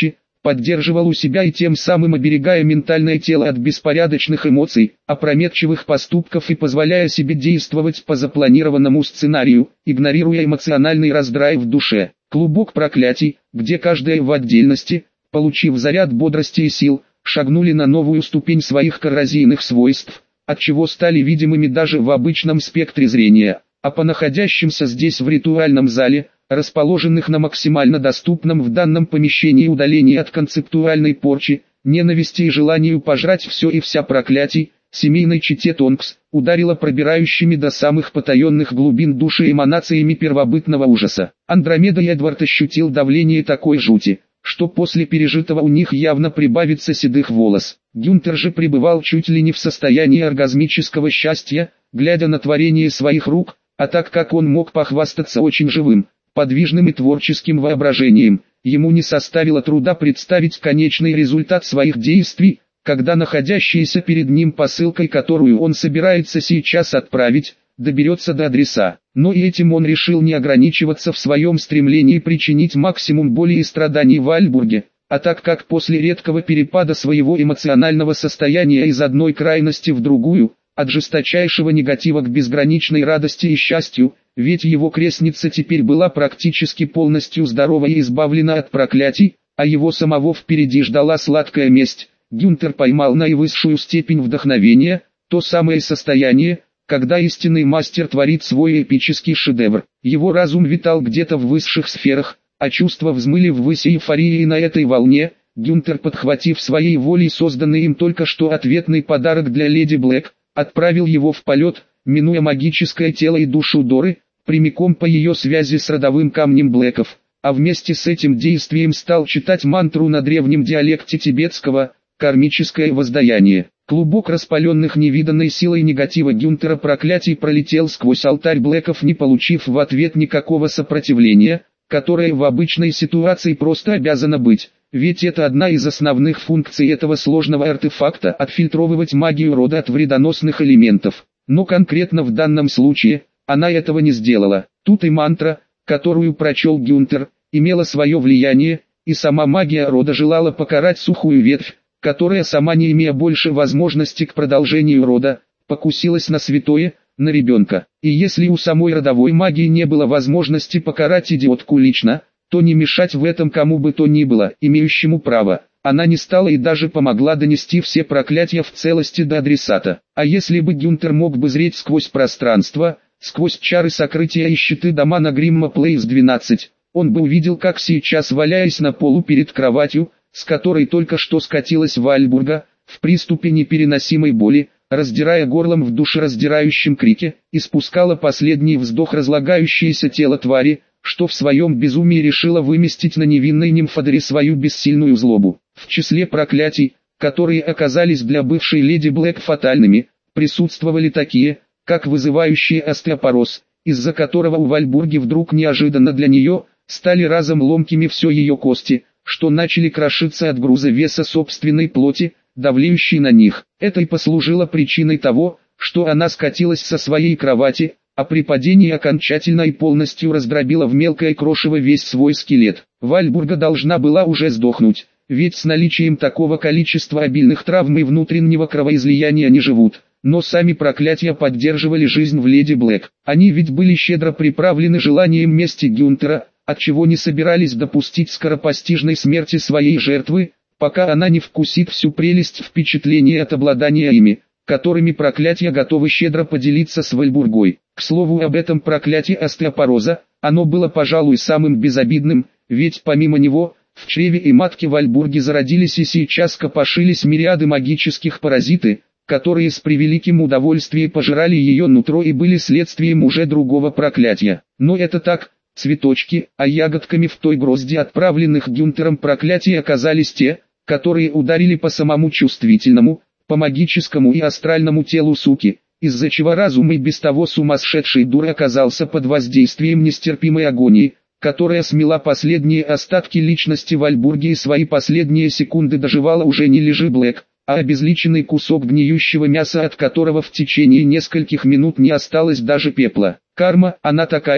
поддерживал у себя и тем самым оберегая ментальное тело от беспорядочных эмоций, опрометчивых поступков и позволяя себе действовать по запланированному сценарию, игнорируя эмоциональный раздрай в душе. Клубок проклятий, где каждая в отдельности, получив заряд бодрости и сил, шагнули на новую ступень своих коррозийных свойств, отчего стали видимыми даже в обычном спектре зрения, а по находящимся здесь в ритуальном зале, расположенных на максимально доступном в данном помещении удалении от концептуальной порчи, ненависти и желанию пожрать все и вся проклятий, семейной чете Тонкс, ударила пробирающими до самых потаенных глубин души эманациями первобытного ужаса. Андромеда и Эдвард ощутил давление такой жути, что после пережитого у них явно прибавится седых волос. Гюнтер же пребывал чуть ли не в состоянии оргазмического счастья, глядя на творение своих рук, а так как он мог похвастаться очень живым, подвижным и творческим воображением, ему не составило труда представить конечный результат своих действий, когда находящаяся перед ним посылкой, которую он собирается сейчас отправить, доберется до адреса. Но и этим он решил не ограничиваться в своем стремлении причинить максимум боли и страданий Вальбурге, а так как после редкого перепада своего эмоционального состояния из одной крайности в другую, от жесточайшего негатива к безграничной радости и счастью, ведь его крестница теперь была практически полностью здорова и избавлена от проклятий, а его самого впереди ждала сладкая месть, Гюнтер поймал наивысшую степень вдохновения, то самое состояние, когда истинный мастер творит свой эпический шедевр. Его разум витал где-то в высших сферах, а чувства взмыли ввысь эйфории, и на этой волне, Гюнтер, подхватив своей волей созданный им только что ответный подарок для леди Блэк, отправил его в полет, минуя магическое тело и душу Доры, прямиком по ее связи с родовым камнем Блэков, а вместе с этим действием стал читать мантру на древнем диалекте тибетского «Кармическое воздаяние». Клубок распаленных невиданной силой негатива Гюнтера проклятий пролетел сквозь алтарь Блэков, не получив в ответ никакого сопротивления, которое в обычной ситуации просто обязано быть. Ведь это одна из основных функций этого сложного артефакта – отфильтровывать магию рода от вредоносных элементов. Но конкретно в данном случае, она этого не сделала. Тут и мантра, которую прочел Гюнтер, имела свое влияние, и сама магия рода желала покарать сухую ветвь, которая, сама не имея больше возможности к продолжению рода, покусилась на святое, на ребенка. И если у самой родовой магии не было возможности покарать идиотку лично, то не мешать в этом кому бы то ни было, имеющему право, она не стала и даже помогла донести все проклятия в целости до адресата. А если бы Гюнтер мог бы зреть сквозь пространство, сквозь чары сокрытия и щиты Домана Гримма Плейс двенадцать, он бы увидел, как сейчас, валяясь на полу перед кроватью, с которой только что скатилась Вальбурга, в приступе непереносимой боли, раздирая горлом в душераздирающем крике, испускала последний вздох разлагающееся тело твари, что в своем безумии решила выместить на невинной нимфодоре свою бессильную злобу. В числе проклятий, которые оказались для бывшей леди Блэк фатальными, присутствовали такие, как вызывающий остеопороз, из-за которого у Вальбурги вдруг неожиданно для нее, стали разом ломкими все ее кости, что начали крошиться от груза веса собственной плоти, давлеющей на них. Это и послужило причиной того, что она скатилась со своей кровати, а при падении окончательно и полностью раздробила в мелкое крошево весь свой скелет. Вальбурга должна была уже сдохнуть, ведь с наличием такого количества обильных травм и внутреннего кровоизлияния не живут. Но сами проклятия поддерживали жизнь в леди Блэк. Они ведь были щедро приправлены желанием мести Гюнтера, отчего не собирались допустить скоропостижной смерти своей жертвы, пока она не вкусит всю прелесть впечатления от обладания ими, которыми проклятия готовы щедро поделиться с Вальбургой. К слову об этом проклятии остеопороза, оно было, пожалуй, самым безобидным, ведь помимо него, в чреве и матке Вальбурги зародились и сейчас копошились мириады магических паразиты, которые с превеликим удовольствием пожирали ее нутро и были следствием уже другого проклятия. Но это так, цветочки, а ягодками в той грозди отправленных Гюнтером проклятий оказались те, которые ударили по самому чувствительному, по магическому и астральному телу суки, из-за чего разум и без того сумасшедшей дуры оказался под воздействием нестерпимой агонии, которая смела последние остатки личности Вальбурги и свои последние секунды доживала уже не леди Блэк, а обезличенный кусок гниющего мяса, от которого в течение нескольких минут не осталось даже пепла. Карма, она такая,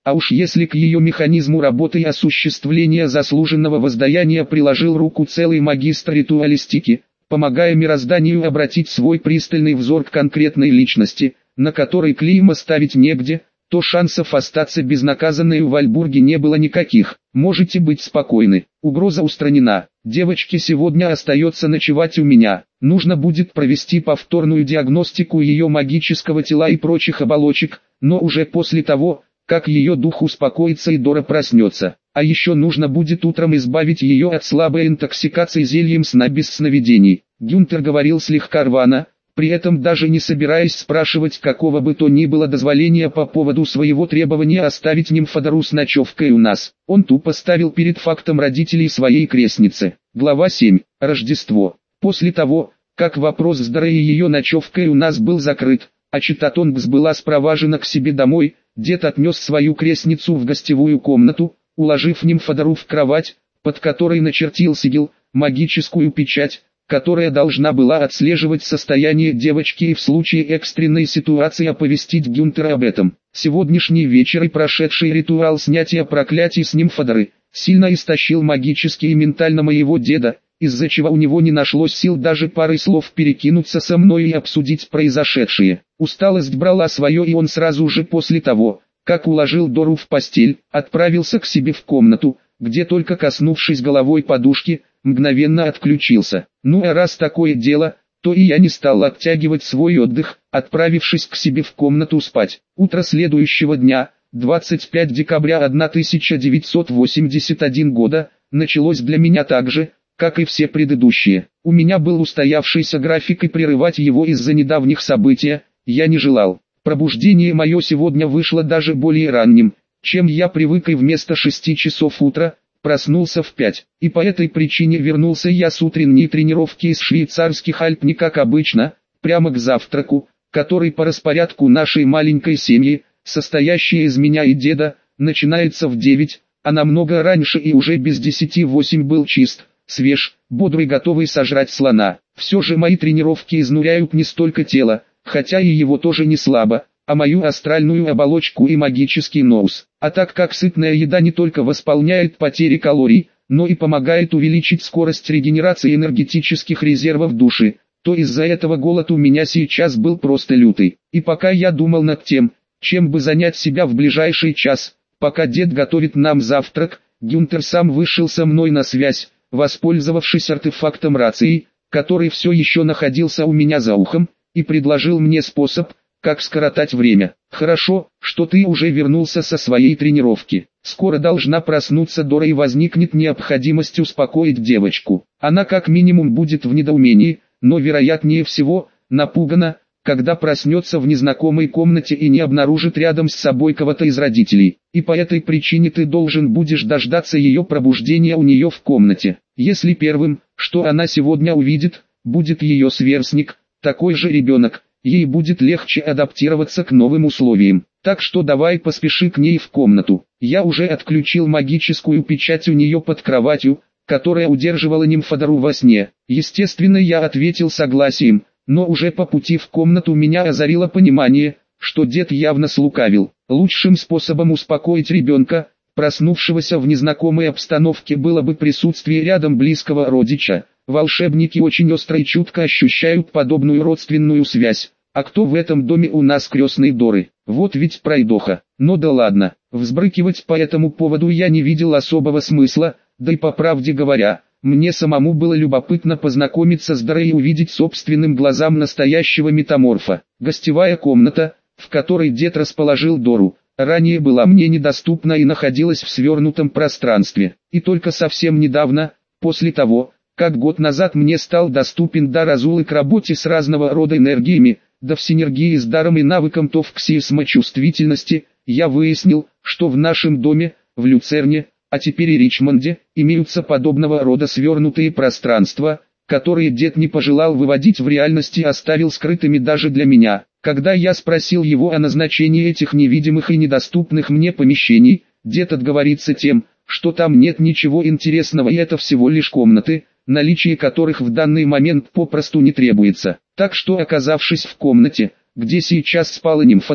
А уж если к ее механизму работы и осуществления заслуженного воздаяния приложил руку целый магистр ритуалистики, помогая мирозданию обратить свой пристальный взор к конкретной личности, на которой клейма ставить негде, то шансов остаться безнаказанной в Вальбурге не было никаких. Можете быть спокойны, угроза устранена. Девочке сегодня остается ночевать у меня. Нужно будет провести повторную диагностику ее магического тела и прочих оболочек, но уже после того, как ее дух успокоится и Дора проснется. А еще нужно будет утром избавить ее от слабой интоксикации зельем сна без сновидений. Гюнтер говорил слегка рвано, при этом даже не собираясь спрашивать какого бы то ни было дозволения по поводу своего требования оставить нимфодору с ночевкой у нас. Он тупо ставил перед фактом родителей своей крестницы. Глава семь. Рождество. После того, как вопрос с Дорой и ее ночевкой у нас был закрыт, а Читатонгс была спроважена к себе домой, дед отнес свою крестницу в гостевую комнату, уложив нимфодору в кровать, под которой начертил сигил, магическую печать, которая должна была отслеживать состояние девочки и в случае экстренной ситуации оповестить Гюнтера об этом. Сегодняшний вечер и прошедший ритуал снятия проклятий с нимфодоры сильно истощил магически и ментально моего деда, из-за чего у него не нашлось сил даже парой слов перекинуться со мной и обсудить произошедшее. Усталость брала свое, и он сразу же после того, как уложил Дору в постель, отправился к себе в комнату, где только коснувшись головой подушки, мгновенно отключился. Ну а раз такое дело, то и я не стал оттягивать свой отдых, отправившись к себе в комнату спать. Утро следующего дня, двадцать пятого декабря тысяча девятьсот восемьдесят первого года, началось для меня так же, как и все предыдущие. У меня был устоявшийся график, и прерывать его из-за недавних событий я не желал. Пробуждение мое сегодня вышло даже более ранним, чем я привык, и вместо шести часов утра проснулся в пять. И по этой причине вернулся я с утренней тренировки из швейцарских Альп не как обычно, прямо к завтраку, который по распорядку нашей маленькой семьи, состоящей из меня и деда, начинается в девять, а намного раньше и уже без десяти восемь был чист, свеж, бодрый, готовый сожрать слона. Все же мои тренировки изнуряют не столько тело, хотя и его тоже не слабо, а мою астральную оболочку и магический ноус. А так как сытная еда не только восполняет потери калорий, но и помогает увеличить скорость регенерации энергетических резервов души, то из-за этого голод у меня сейчас был просто лютый. И пока я думал над тем, чем бы занять себя в ближайший час, пока дед готовит нам завтрак, Гюнтер сам вышел со мной на связь, воспользовавшись артефактом рации, который все еще находился у меня за ухом, и предложил мне способ, как скоротать время. Хорошо, что ты уже вернулся со своей тренировки. Скоро должна проснуться Дора, и возникнет необходимость успокоить девочку. Она как минимум будет в недоумении, но вероятнее всего, напугана, когда проснется в незнакомой комнате и не обнаружит рядом с собой кого-то из родителей. И по этой причине ты должен будешь дождаться ее пробуждения у нее в комнате. Если первым, что она сегодня увидит, будет ее сверстник, такой же ребенок, ей будет легче адаптироваться к новым условиям. Так что давай поспеши к ней в комнату. Я уже отключил магическую печать у нее под кроватью, которая удерживала нимфодору во сне. Естественно, я ответил согласием, но уже по пути в комнату меня озарило понимание, что дед явно слукавил. Лучшим способом успокоить ребенка, проснувшегося в незнакомой обстановке, было бы присутствие рядом близкого родича. Волшебники очень остро и чутко ощущают подобную родственную связь. А кто в этом доме у нас крестный Доры? Вот ведь пройдоха. Но да ладно, взбрыкивать по этому поводу я не видел особого смысла, да и по правде говоря, мне самому было любопытно познакомиться с Дорой и увидеть собственным глазам настоящего метаморфа. Гостевая комната, в которой дед расположил Дору, ранее была мне недоступна и находилась в свернутом пространстве. И только совсем недавно, после того, как год назад мне стал доступен дар Азулы к работе с разного рода энергиями, да в синергии с даром и навыком товксиосмочувствительности, я выяснил, что в нашем доме, в Люцерне, а теперь и Ричмонде, имеются подобного рода свернутые пространства, которые дед не пожелал выводить в реальность и оставил скрытыми даже для меня. Когда я спросил его о назначении этих невидимых и недоступных мне помещений, дед отговорится тем, что там нет ничего интересного и это всего лишь комнаты, наличие которых в данный момент попросту не требуется. Так что, оказавшись в комнате, где сейчас спала нимфодоры,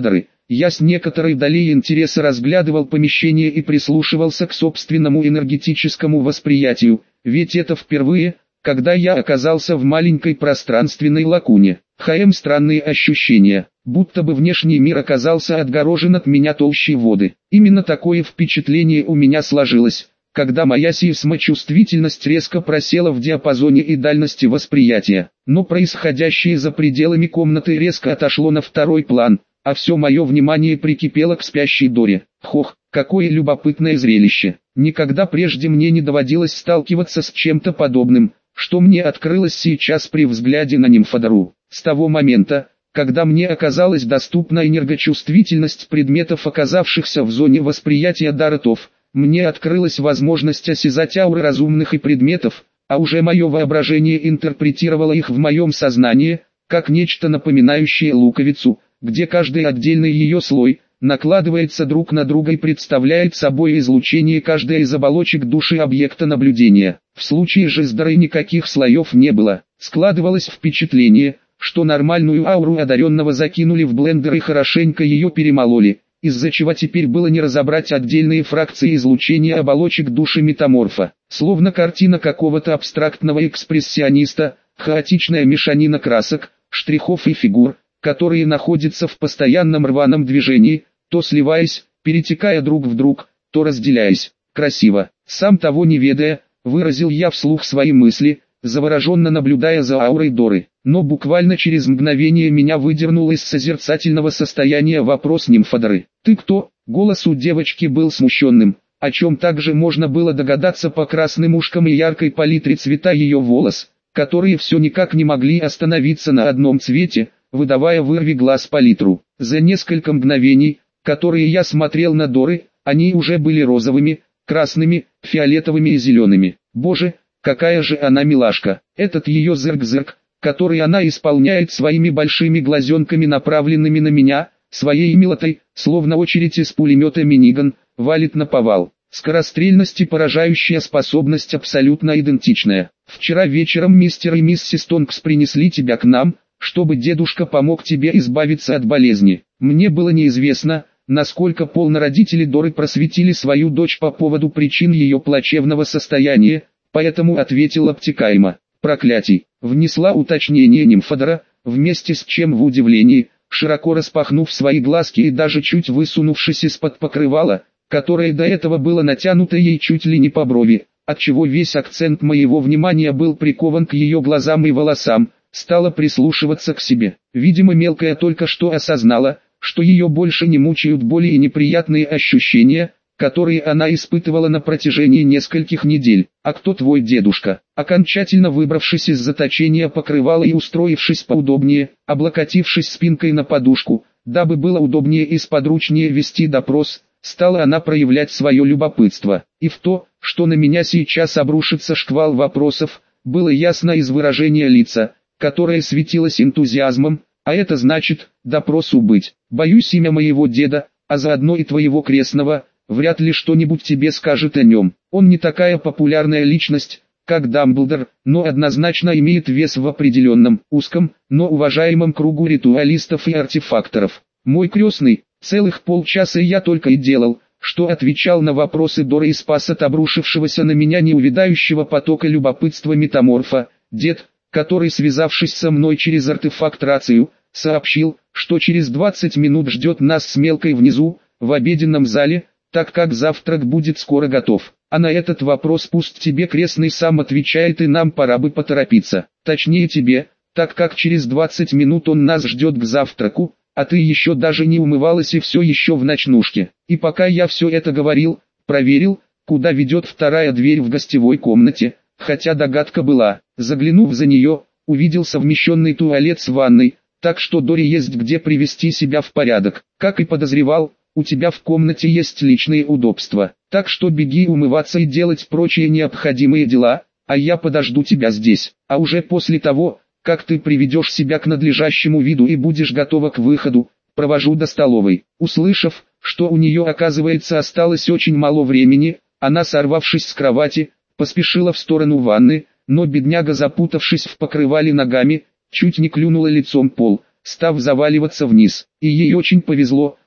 я с некоторой долей интереса разглядывал помещение и прислушивался к собственному энергетическому восприятию, ведь это впервые, когда я оказался в маленькой пространственной лакуне. Хм, странные ощущения, будто бы внешний мир оказался отгорожен от меня толщей воды. Именно такое впечатление у меня сложилось, когда моя сейсмочувствительность резко просела в диапазоне и дальности восприятия. Но происходящее за пределами комнаты резко отошло на второй план, а все мое внимание прикипело к спящей Доре. Хох, какое любопытное зрелище. Никогда прежде мне не доводилось сталкиваться с чем-то подобным, что мне открылось сейчас при взгляде на нимфодору. С того момента, когда мне оказалась доступна энергочувствительность предметов, оказавшихся в зоне восприятия даротов, мне открылась возможность осязать ауры разумных и предметов, а уже мое воображение интерпретировало их в моем сознании, как нечто напоминающее луковицу, где каждый отдельный ее слой накладывается друг на друга и представляет собой излучение каждой из оболочек души объекта наблюдения. В случае же с Дорой никаких слоев не было. Складывалось впечатление, что нормальную ауру одаренного закинули в блендер и хорошенько ее перемололи, из-за чего теперь было не разобрать отдельные фракции излучения оболочек души метаморфа. Словно картина какого-то абстрактного экспрессиониста, хаотичная мешанина красок, штрихов и фигур, которые находятся в постоянном рваном движении, то сливаясь, перетекая друг в друг, то разделяясь. Красиво. Сам того не ведая, выразил я вслух свои мысли, завороженно наблюдая за аурой Доры. Но буквально через мгновение меня выдернул из созерцательного состояния вопрос нимфодоры. «Ты кто?» Голос у девочки был смущенным, о чем также можно было догадаться по красным ушкам и яркой палитре цвета ее волос, которые все никак не могли остановиться на одном цвете, выдавая вырви глаз палитру. За несколько мгновений, которые я смотрел на Доры, они уже были розовыми, красными, фиолетовыми и зелеными. Боже, какая же она милашка! Этот ее зырк-зырк, который она исполняет своими большими глазенками, направленными на меня, своей милотой, словно очередь из пулемета Миниган, валит наповал. Скорострельность и поражающая способность абсолютно идентичная. Вчера вечером мистер и миссис Тонкс принесли тебя к нам, чтобы дедушка помог тебе избавиться от болезни. Мне было неизвестно, насколько полно родители Доры просветили свою дочь по поводу причин ее плачевного состояния, поэтому ответил обтекаемо. Проклятий. Внесла уточнение нимфодора, вместе с чем в удивлении, широко распахнув свои глазки и даже чуть высунувшись из-под покрывала, которое до этого было натянуто ей чуть ли не по брови, отчего весь акцент моего внимания был прикован к ее глазам и волосам, стала прислушиваться к себе. Видимо, мелкая только что осознала, что ее больше не мучают боли и неприятные ощущения, которые она испытывала на протяжении нескольких недель. «А кто твой дедушка?» Окончательно выбравшись из заточения покрывала и устроившись поудобнее, облокотившись спинкой на подушку, дабы было удобнее и сподручнее вести допрос, стала она проявлять свое любопытство. И в то, что на меня сейчас обрушится шквал вопросов, было ясно из выражения лица, которое светилось энтузиазмом, а это значит, допросу быть. Боюсь, имя моего деда, а заодно и твоего крестного, вряд ли что-нибудь тебе скажет о нем. Он не такая популярная личность, как Дамблдор, но однозначно имеет вес в определенном, узком, но уважаемом кругу ритуалистов и артефакторов. Мой крестный, целых полчаса я только и делал, что отвечал на вопросы Доры и спас от обрушившегося на меня неувядающего потока любопытства метаморфа. Дед, который, связавшись со мной через артефакт-рацию, сообщил, что через двадцать минут ждет нас с мелкой внизу, в обеденном зале, так как завтрак будет скоро готов. А на этот вопрос пусть тебе крестный сам отвечает, и нам пора бы поторопиться. Точнее тебе, так как через двадцать минут он нас ждет к завтраку, а ты еще даже не умывалась и все еще в ночнушке. И пока я все это говорил, проверил, куда ведет вторая дверь в гостевой комнате, хотя догадка была. Заглянув за нее, увидел совмещенный туалет с ванной, так что Доре есть где привести себя в порядок. Как и подозревал, у тебя в комнате есть личные удобства, так что беги умываться и делать прочие необходимые дела, а я подожду тебя здесь. А уже после того, как ты приведешь себя к надлежащему виду и будешь готова к выходу, провожу до столовой. Услышав, что у нее оказывается осталось очень мало времени, она, сорвавшись с кровати, поспешила в сторону ванны, но бедняга, запутавшись в покрывале ногами, чуть не клюнула лицом пол, став заваливаться вниз. И ей очень повезло,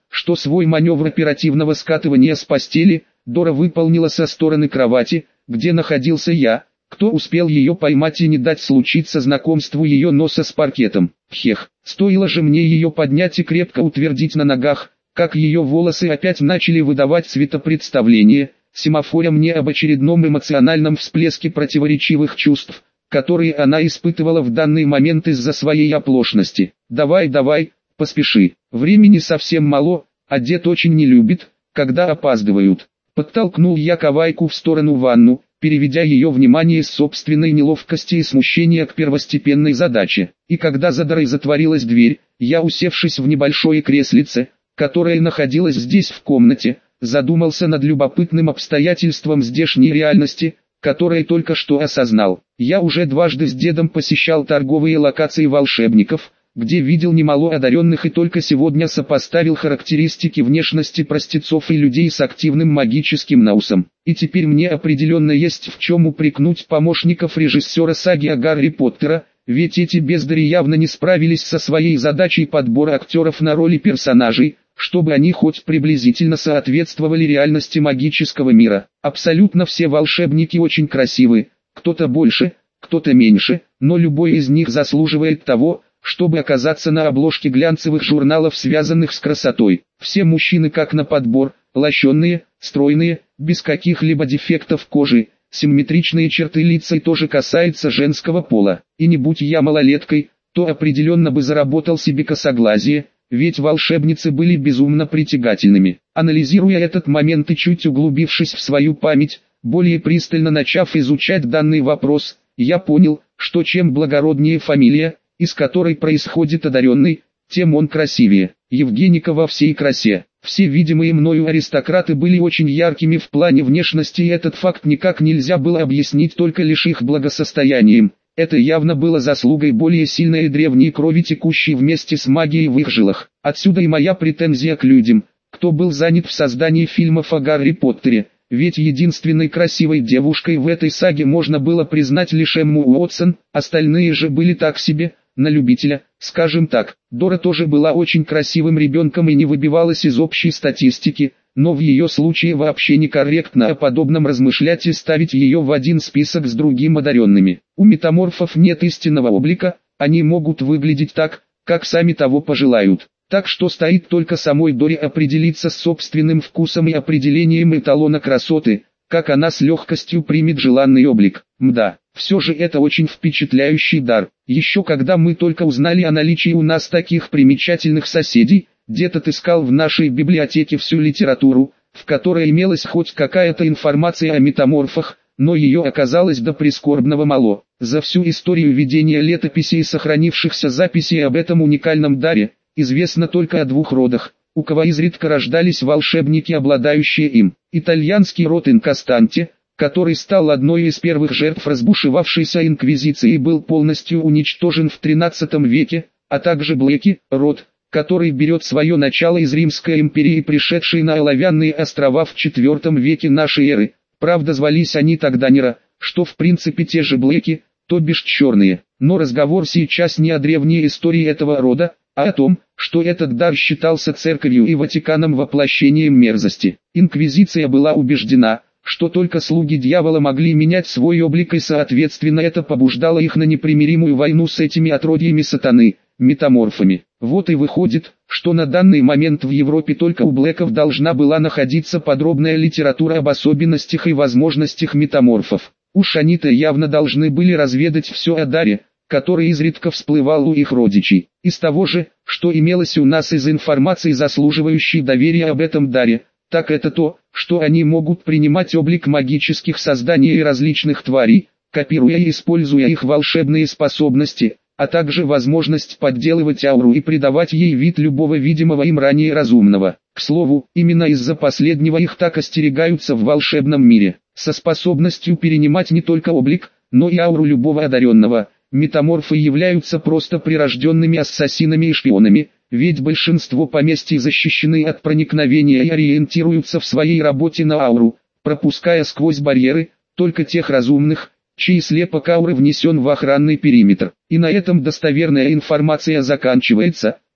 что свой маневр оперативного скатывания с постели Дора выполнила со стороны кровати, где находился я, кто успел ее поймать и не дать случиться знакомству ее носа с паркетом. Хех, стоило же мне ее поднять и крепко утвердить на ногах, как ее волосы опять начали выдавать светопредставление, семафоря мне об очередном эмоциональном всплеске противоречивых чувств, которые она испытывала в данный момент из-за своей оплошности. «Давай, давай, поспеши, времени совсем мало, а дед очень не любит, когда опаздывают». Подтолкнул я Кавайку в сторону ванну, переведя ее внимание с собственной неловкости и смущения к первостепенной задаче. И когда за Дорой затворилась дверь, я, усевшись в небольшое креслице, которое находилось здесь в комнате, задумался над любопытным обстоятельством здешней реальности, которое только что осознал. Я уже дважды с дедом посещал торговые локации волшебников, где видел немало одаренных и только сегодня сопоставил характеристики внешности простецов и людей с активным магическим наусом. И теперь мне определенно есть в чем упрекнуть помощников режиссера саги о Гарри Поттера, ведь эти бездари явно не справились со своей задачей подбора актеров на роли персонажей, чтобы они хоть приблизительно соответствовали реальности магического мира. Абсолютно все волшебники очень красивы, кто-то больше, кто-то меньше, но любой из них заслуживает того, чтобы оказаться на обложке глянцевых журналов, связанных с красотой. Все мужчины как на подбор, лощеные, стройные, без каких-либо дефектов кожи, симметричные черты лица, и тоже касается женского пола. И не будь я малолеткой, то определенно бы заработал себе косоглазие, ведь волшебницы были безумно притягательными. Анализируя этот момент и чуть углубившись в свою память, более пристально начав изучать данный вопрос, я понял, что чем благороднее фамилия, из которой происходит одаренный, тем он красивее. Евгеника во всей красе. Все видимые мною аристократы были очень яркими в плане внешности, и этот факт никак нельзя было объяснить только лишь их благосостоянием. Это явно было заслугой более сильной и древней крови, текущей вместе с магией в их жилах. Отсюда и моя претензия к людям, кто был занят в создании фильмов о Гарри Поттере. Ведь единственной красивой девушкой в этой саге можно было признать лишь Эмму Уотсон, остальные же были так себе, на любителя, скажем так. Дора тоже была очень красивым ребенком и не выбивалась из общей статистики, но в ее случае вообще некорректно о подобном размышлять и ставить ее в один список с другими одаренными. У метаморфов нет истинного облика, они могут выглядеть так, как сами того пожелают. Так что стоит только самой Доре определиться с собственным вкусом и определением эталона красоты, как она с легкостью примет желанный облик. Мда, все же это очень впечатляющий дар. Еще когда мы только узнали о наличии у нас таких примечательных соседей, дед отыскал в нашей библиотеке всю литературу, в которой имелась хоть какая-то информация о метаморфах, но ее оказалось до прискорбного мало. За всю историю ведения летописей и сохранившихся записей об этом уникальном даре, известно только о двух родах, у кого изредка рождались волшебники, обладающие им. Итальянский род Инкастанте, который стал одной из первых жертв разбушевавшейся инквизиции и был полностью уничтожен в тринадцатом веке, а также Блэки, род, который берет свое начало из Римской империи, пришедшей на Оловянные острова в четвертом веке нашей эры. Правда, звались они тогда Нера, что в принципе те же Блэки, то бишь черные. Но разговор сейчас не о древней истории этого рода, а о том, что этот дар считался церковью и Ватиканом воплощением мерзости. Инквизиция была убеждена, что только слуги дьявола могли менять свой облик, и соответственно это побуждало их на непримиримую войну с этими отродьями сатаны, метаморфами. Вот и выходит, что на данный момент в Европе только у Блэков должна была находиться подробная литература об особенностях и возможностях метаморфов. Уж они-то явно должны были разведать все о даре, который изредка всплывал у их родичей. Из того же, что имелось у нас из информации, заслуживающей доверия об этом даре, так это то, что они могут принимать облик магических созданий и различных тварей, копируя и используя их волшебные способности, а также возможность подделывать ауру и придавать ей вид любого видимого им ранее разумного. К слову, именно из-за последнего их так остерегаются в волшебном мире. Со способностью перенимать не только облик, но и ауру любого одаренного, метаморфы являются просто прирожденными ассасинами и шпионами, ведь большинство поместий защищены от проникновения и ориентируются в своей работе на ауру, пропуская сквозь барьеры только тех разумных, чей слепок ауры внесен в охранный периметр. И на этом достоверная информация заканчивается,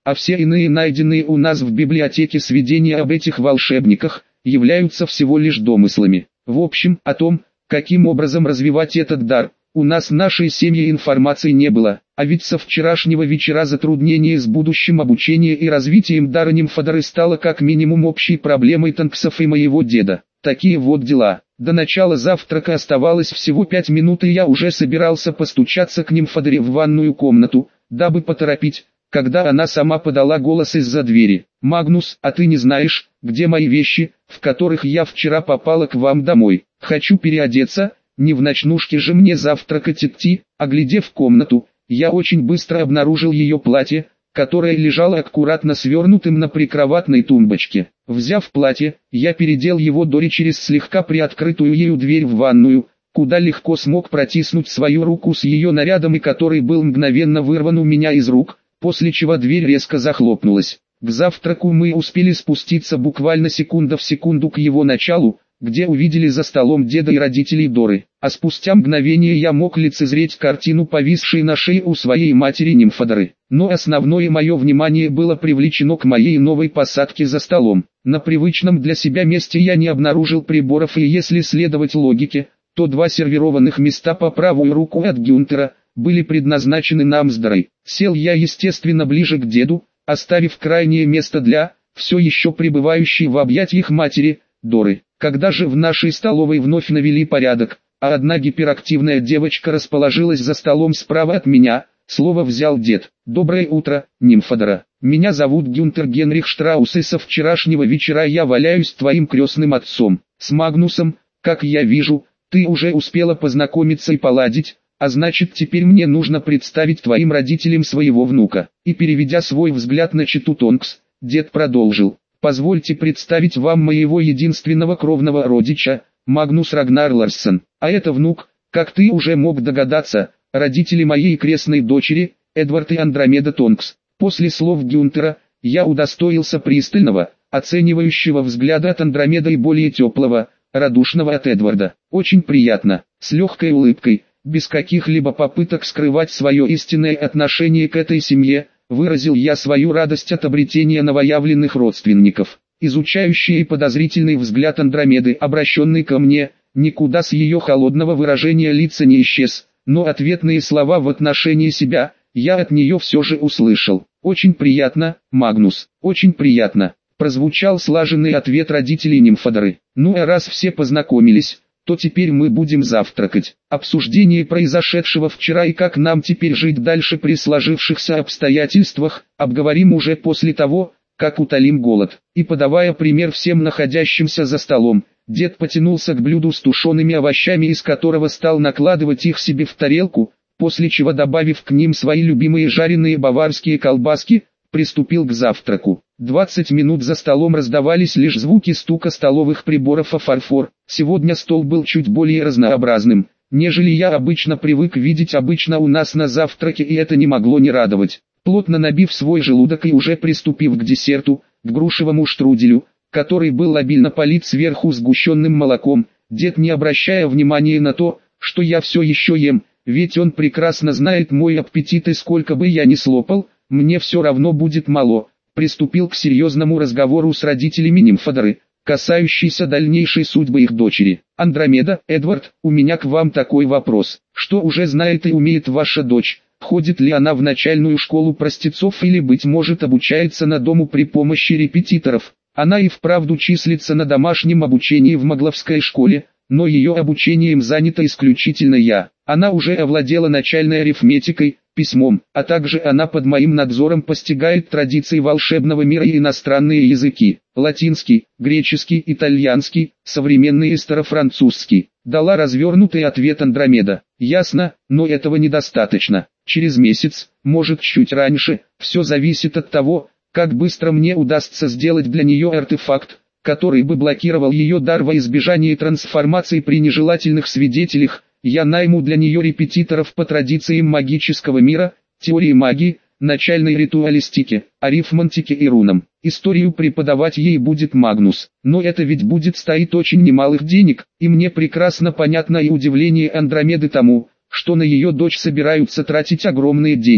а все иные найденные у нас в библиотеке сведения об этих волшебниках, являются всего лишь домыслами. В общем, о том, каким образом развивать этот дар, у нас в нашей семье информации не было, а ведь со вчерашнего вечера затруднение с будущим обучением и развитием дара нимфодары стало как минимум общей проблемой Танксов и моего деда. Такие вот дела. До начала завтрака оставалось всего пять минут, и я уже собирался постучаться к нимфодоре в ванную комнату, дабы поторопить, когда она сама подала голос из-за двери. «Магнус, а ты не знаешь, где мои вещи, в которых я вчера попала к вам домой? Хочу переодеться, не в ночнушке же мне завтракать идти». Оглядев комнату, я очень быстро обнаружил ее платье, которое лежало аккуратно свернутым на прикроватной тумбочке. Взяв платье, я передел его Доре через слегка приоткрытую ею дверь в ванную, куда легко смог протиснуть свою руку с ее нарядом, и который был мгновенно вырван у меня из рук, после чего дверь резко захлопнулась. К завтраку мы успели спуститься буквально секунда в секунду к его началу, где увидели за столом деда и родителей Доры, а спустя мгновение я мог лицезреть картину, повисшей на шее у своей матери нимфодоры. Но основное мое внимание было привлечено к моей новой посадке за столом. На привычном для себя месте я не обнаружил приборов, и если следовать логике, то два сервированных места по правую руку от Гюнтера были предназначены нам с Дорой. Сел я естественно ближе к деду, оставив крайнее место для, все еще пребывающей в объятиях матери, Доры. Когда же в нашей столовой вновь навели порядок, а одна гиперактивная девочка расположилась за столом справа от меня, слово взял дед. «Доброе утро, нимфодора. Меня зовут Гюнтер Генрих Штраус, и со вчерашнего вечера я валяюсь твоим крестным отцом. С Магнусом, как я вижу, ты уже успела познакомиться и поладить, а значит теперь мне нужно представить твоим родителям своего внука». И переведя свой взгляд на читу Тонкс, дед продолжил. «Позвольте представить вам моего единственного кровного родича, Магнус Рагнар Ларссон. А это внук, как ты уже мог догадаться, родители моей крестной дочери, Эдвард и Андромеда Тонкс». После слов Гюнтера, я удостоился пристального, оценивающего взгляда от Андромеды и более теплого, радушного от Эдварда. «Очень приятно», с легкой улыбкой, без каких-либо попыток скрывать свое истинное отношение к этой семье, выразил я свою радость от обретения новоявленных родственников. Изучающий и подозрительный взгляд Андромеды, обращенный ко мне, никуда с ее холодного выражения лица не исчез, но ответные слова в отношении себя, я от нее все же услышал. «Очень приятно, Магнус, очень приятно», прозвучал слаженный ответ родителей нимфодоры. «Ну а раз все познакомились, то теперь мы будем завтракать. Обсуждение произошедшего вчера и как нам теперь жить дальше при сложившихся обстоятельствах, обговорим уже после того, как утолим голод». И подавая пример всем находящимся за столом, дед потянулся к блюду с тушеными овощами, из которого стал накладывать их себе в тарелку, после чего, добавив к ним свои любимые жареные баварские колбаски, приступил к завтраку. Двадцать минут за столом раздавались лишь звуки стука столовых приборов о фарфор. Сегодня стол был чуть более разнообразным, нежели я обычно привык видеть обычно у нас на завтраке, и это не могло не радовать. Плотно набив свой желудок и уже приступив к десерту, к грушевому штруделю, который был обильно полит сверху сгущенным молоком, дед, не обращая внимания на то, что я все еще ем, ведь он прекрасно знает мой аппетит, и сколько бы я ни слопал, мне все равно будет мало, приступил к серьезному разговору с родителями нимфодоры, касающийся дальнейшей судьбы их дочери. «Андромеда, Эдвард, у меня к вам такой вопрос. Что уже знает и умеет ваша дочь? Ходит ли она в начальную школу простецов или, быть может, обучается на дому при помощи репетиторов? Она и вправду числится на домашнем обучении в Магловской школе, но ее обучением занята исключительно я. Она уже овладела начальной арифметикой, письмом, а также она под моим надзором постигает традиции волшебного мира и иностранные языки, латинский, греческий, итальянский, современный и старофранцузский», дала развернутый ответ Андромеда. «Ясно, но этого недостаточно. Через месяц, может чуть раньше, все зависит от того, как быстро мне удастся сделать для нее артефакт, который бы блокировал ее дар во избежание трансформации при нежелательных свидетелях. Я найму для нее репетиторов по традициям магического мира, теории магии, начальной ритуалистике, арифмантике и рунам. Историю преподавать ей будет Магнус. Но это ведь будет стоить очень немалых денег, и мне прекрасно понятно и удивление Андромеды тому, что на ее дочь собираются тратить огромные деньги.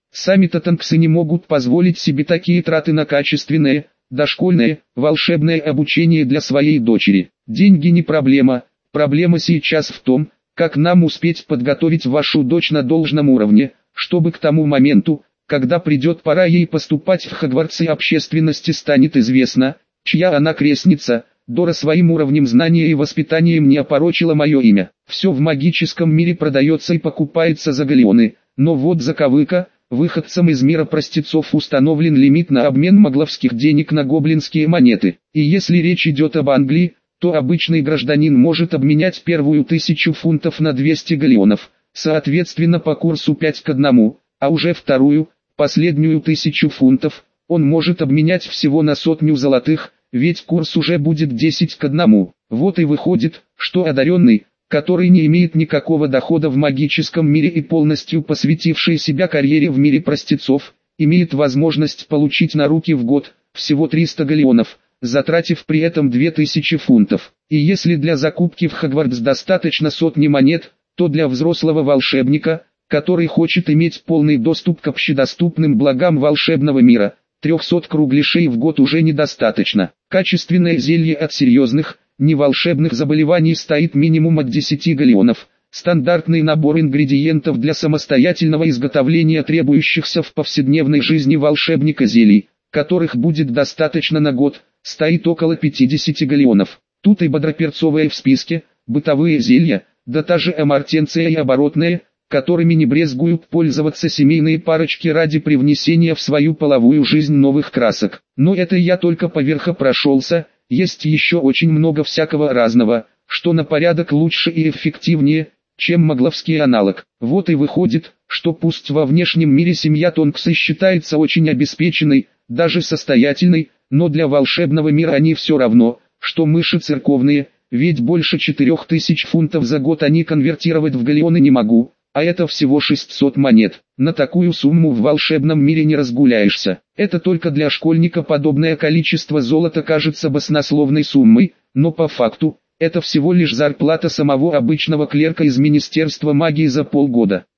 Сами-то танксы не могут позволить себе такие траты на качественное, дошкольное, волшебное обучение для своей дочери. Деньги не проблема, проблема сейчас в том, как нам успеть подготовить вашу дочь на должном уровне, чтобы к тому моменту, когда придет пора ей поступать в Хогвартс и общественности станет известно, чья она крестница. Дора своим уровнем знания и воспитанием не опорочила мое имя. Все в магическом мире продается и покупается за галлеоны, но вот заковыка, выходцам из мира простецов установлен лимит на обмен магловских денег на гоблинские монеты. И если речь идет об Англии, то обычный гражданин может обменять первую тысячу фунтов на двести галлеонов, соответственно по курсу пять к одному, а уже вторую, последнюю тысячу фунтов, он может обменять всего на сотню золотых, ведь курс уже будет десять к одному. Вот и выходит, что одаренный, который не имеет никакого дохода в магическом мире и полностью посвятивший себя карьере в мире простецов, имеет возможность получить на руки в год всего триста галлеонов, затратив при этом две тысячи фунтов. И если для закупки в Хогвартс достаточно сотни монет, то для взрослого волшебника, который хочет иметь полный доступ к общедоступным благам волшебного мира, трехсот кругляшей в год уже недостаточно. Качественное зелье от серьезных, неволшебных заболеваний стоит минимум от десяти галлеонов. Стандартный набор ингредиентов для самостоятельного изготовления требующихся в повседневной жизни волшебника зелий, которых будет достаточно на год, стоит около пятидесяти галлеонов. Тут и бодроперцовые в списке, бытовые зелья, да та же амортенция и оборотная, которыми не брезгуют пользоваться семейные парочки ради привнесения в свою половую жизнь новых красок. Но это я только поверха прошелся, есть еще очень много всякого разного, что на порядок лучше и эффективнее, чем магловский аналог. Вот и выходит, что пусть во внешнем мире семья Тонкса считается очень обеспеченной, даже состоятельной, но для волшебного мира они все равно, что мыши церковные, ведь больше четырех тысяч фунтов за год они конвертировать в галлеоны не могу. А это всего шестьсот монет. На такую сумму в волшебном мире не разгуляешься. Это только для школьника подобное количество золота кажется баснословной суммой, но по факту, это всего лишь зарплата самого обычного клерка из Министерства магии за полгода.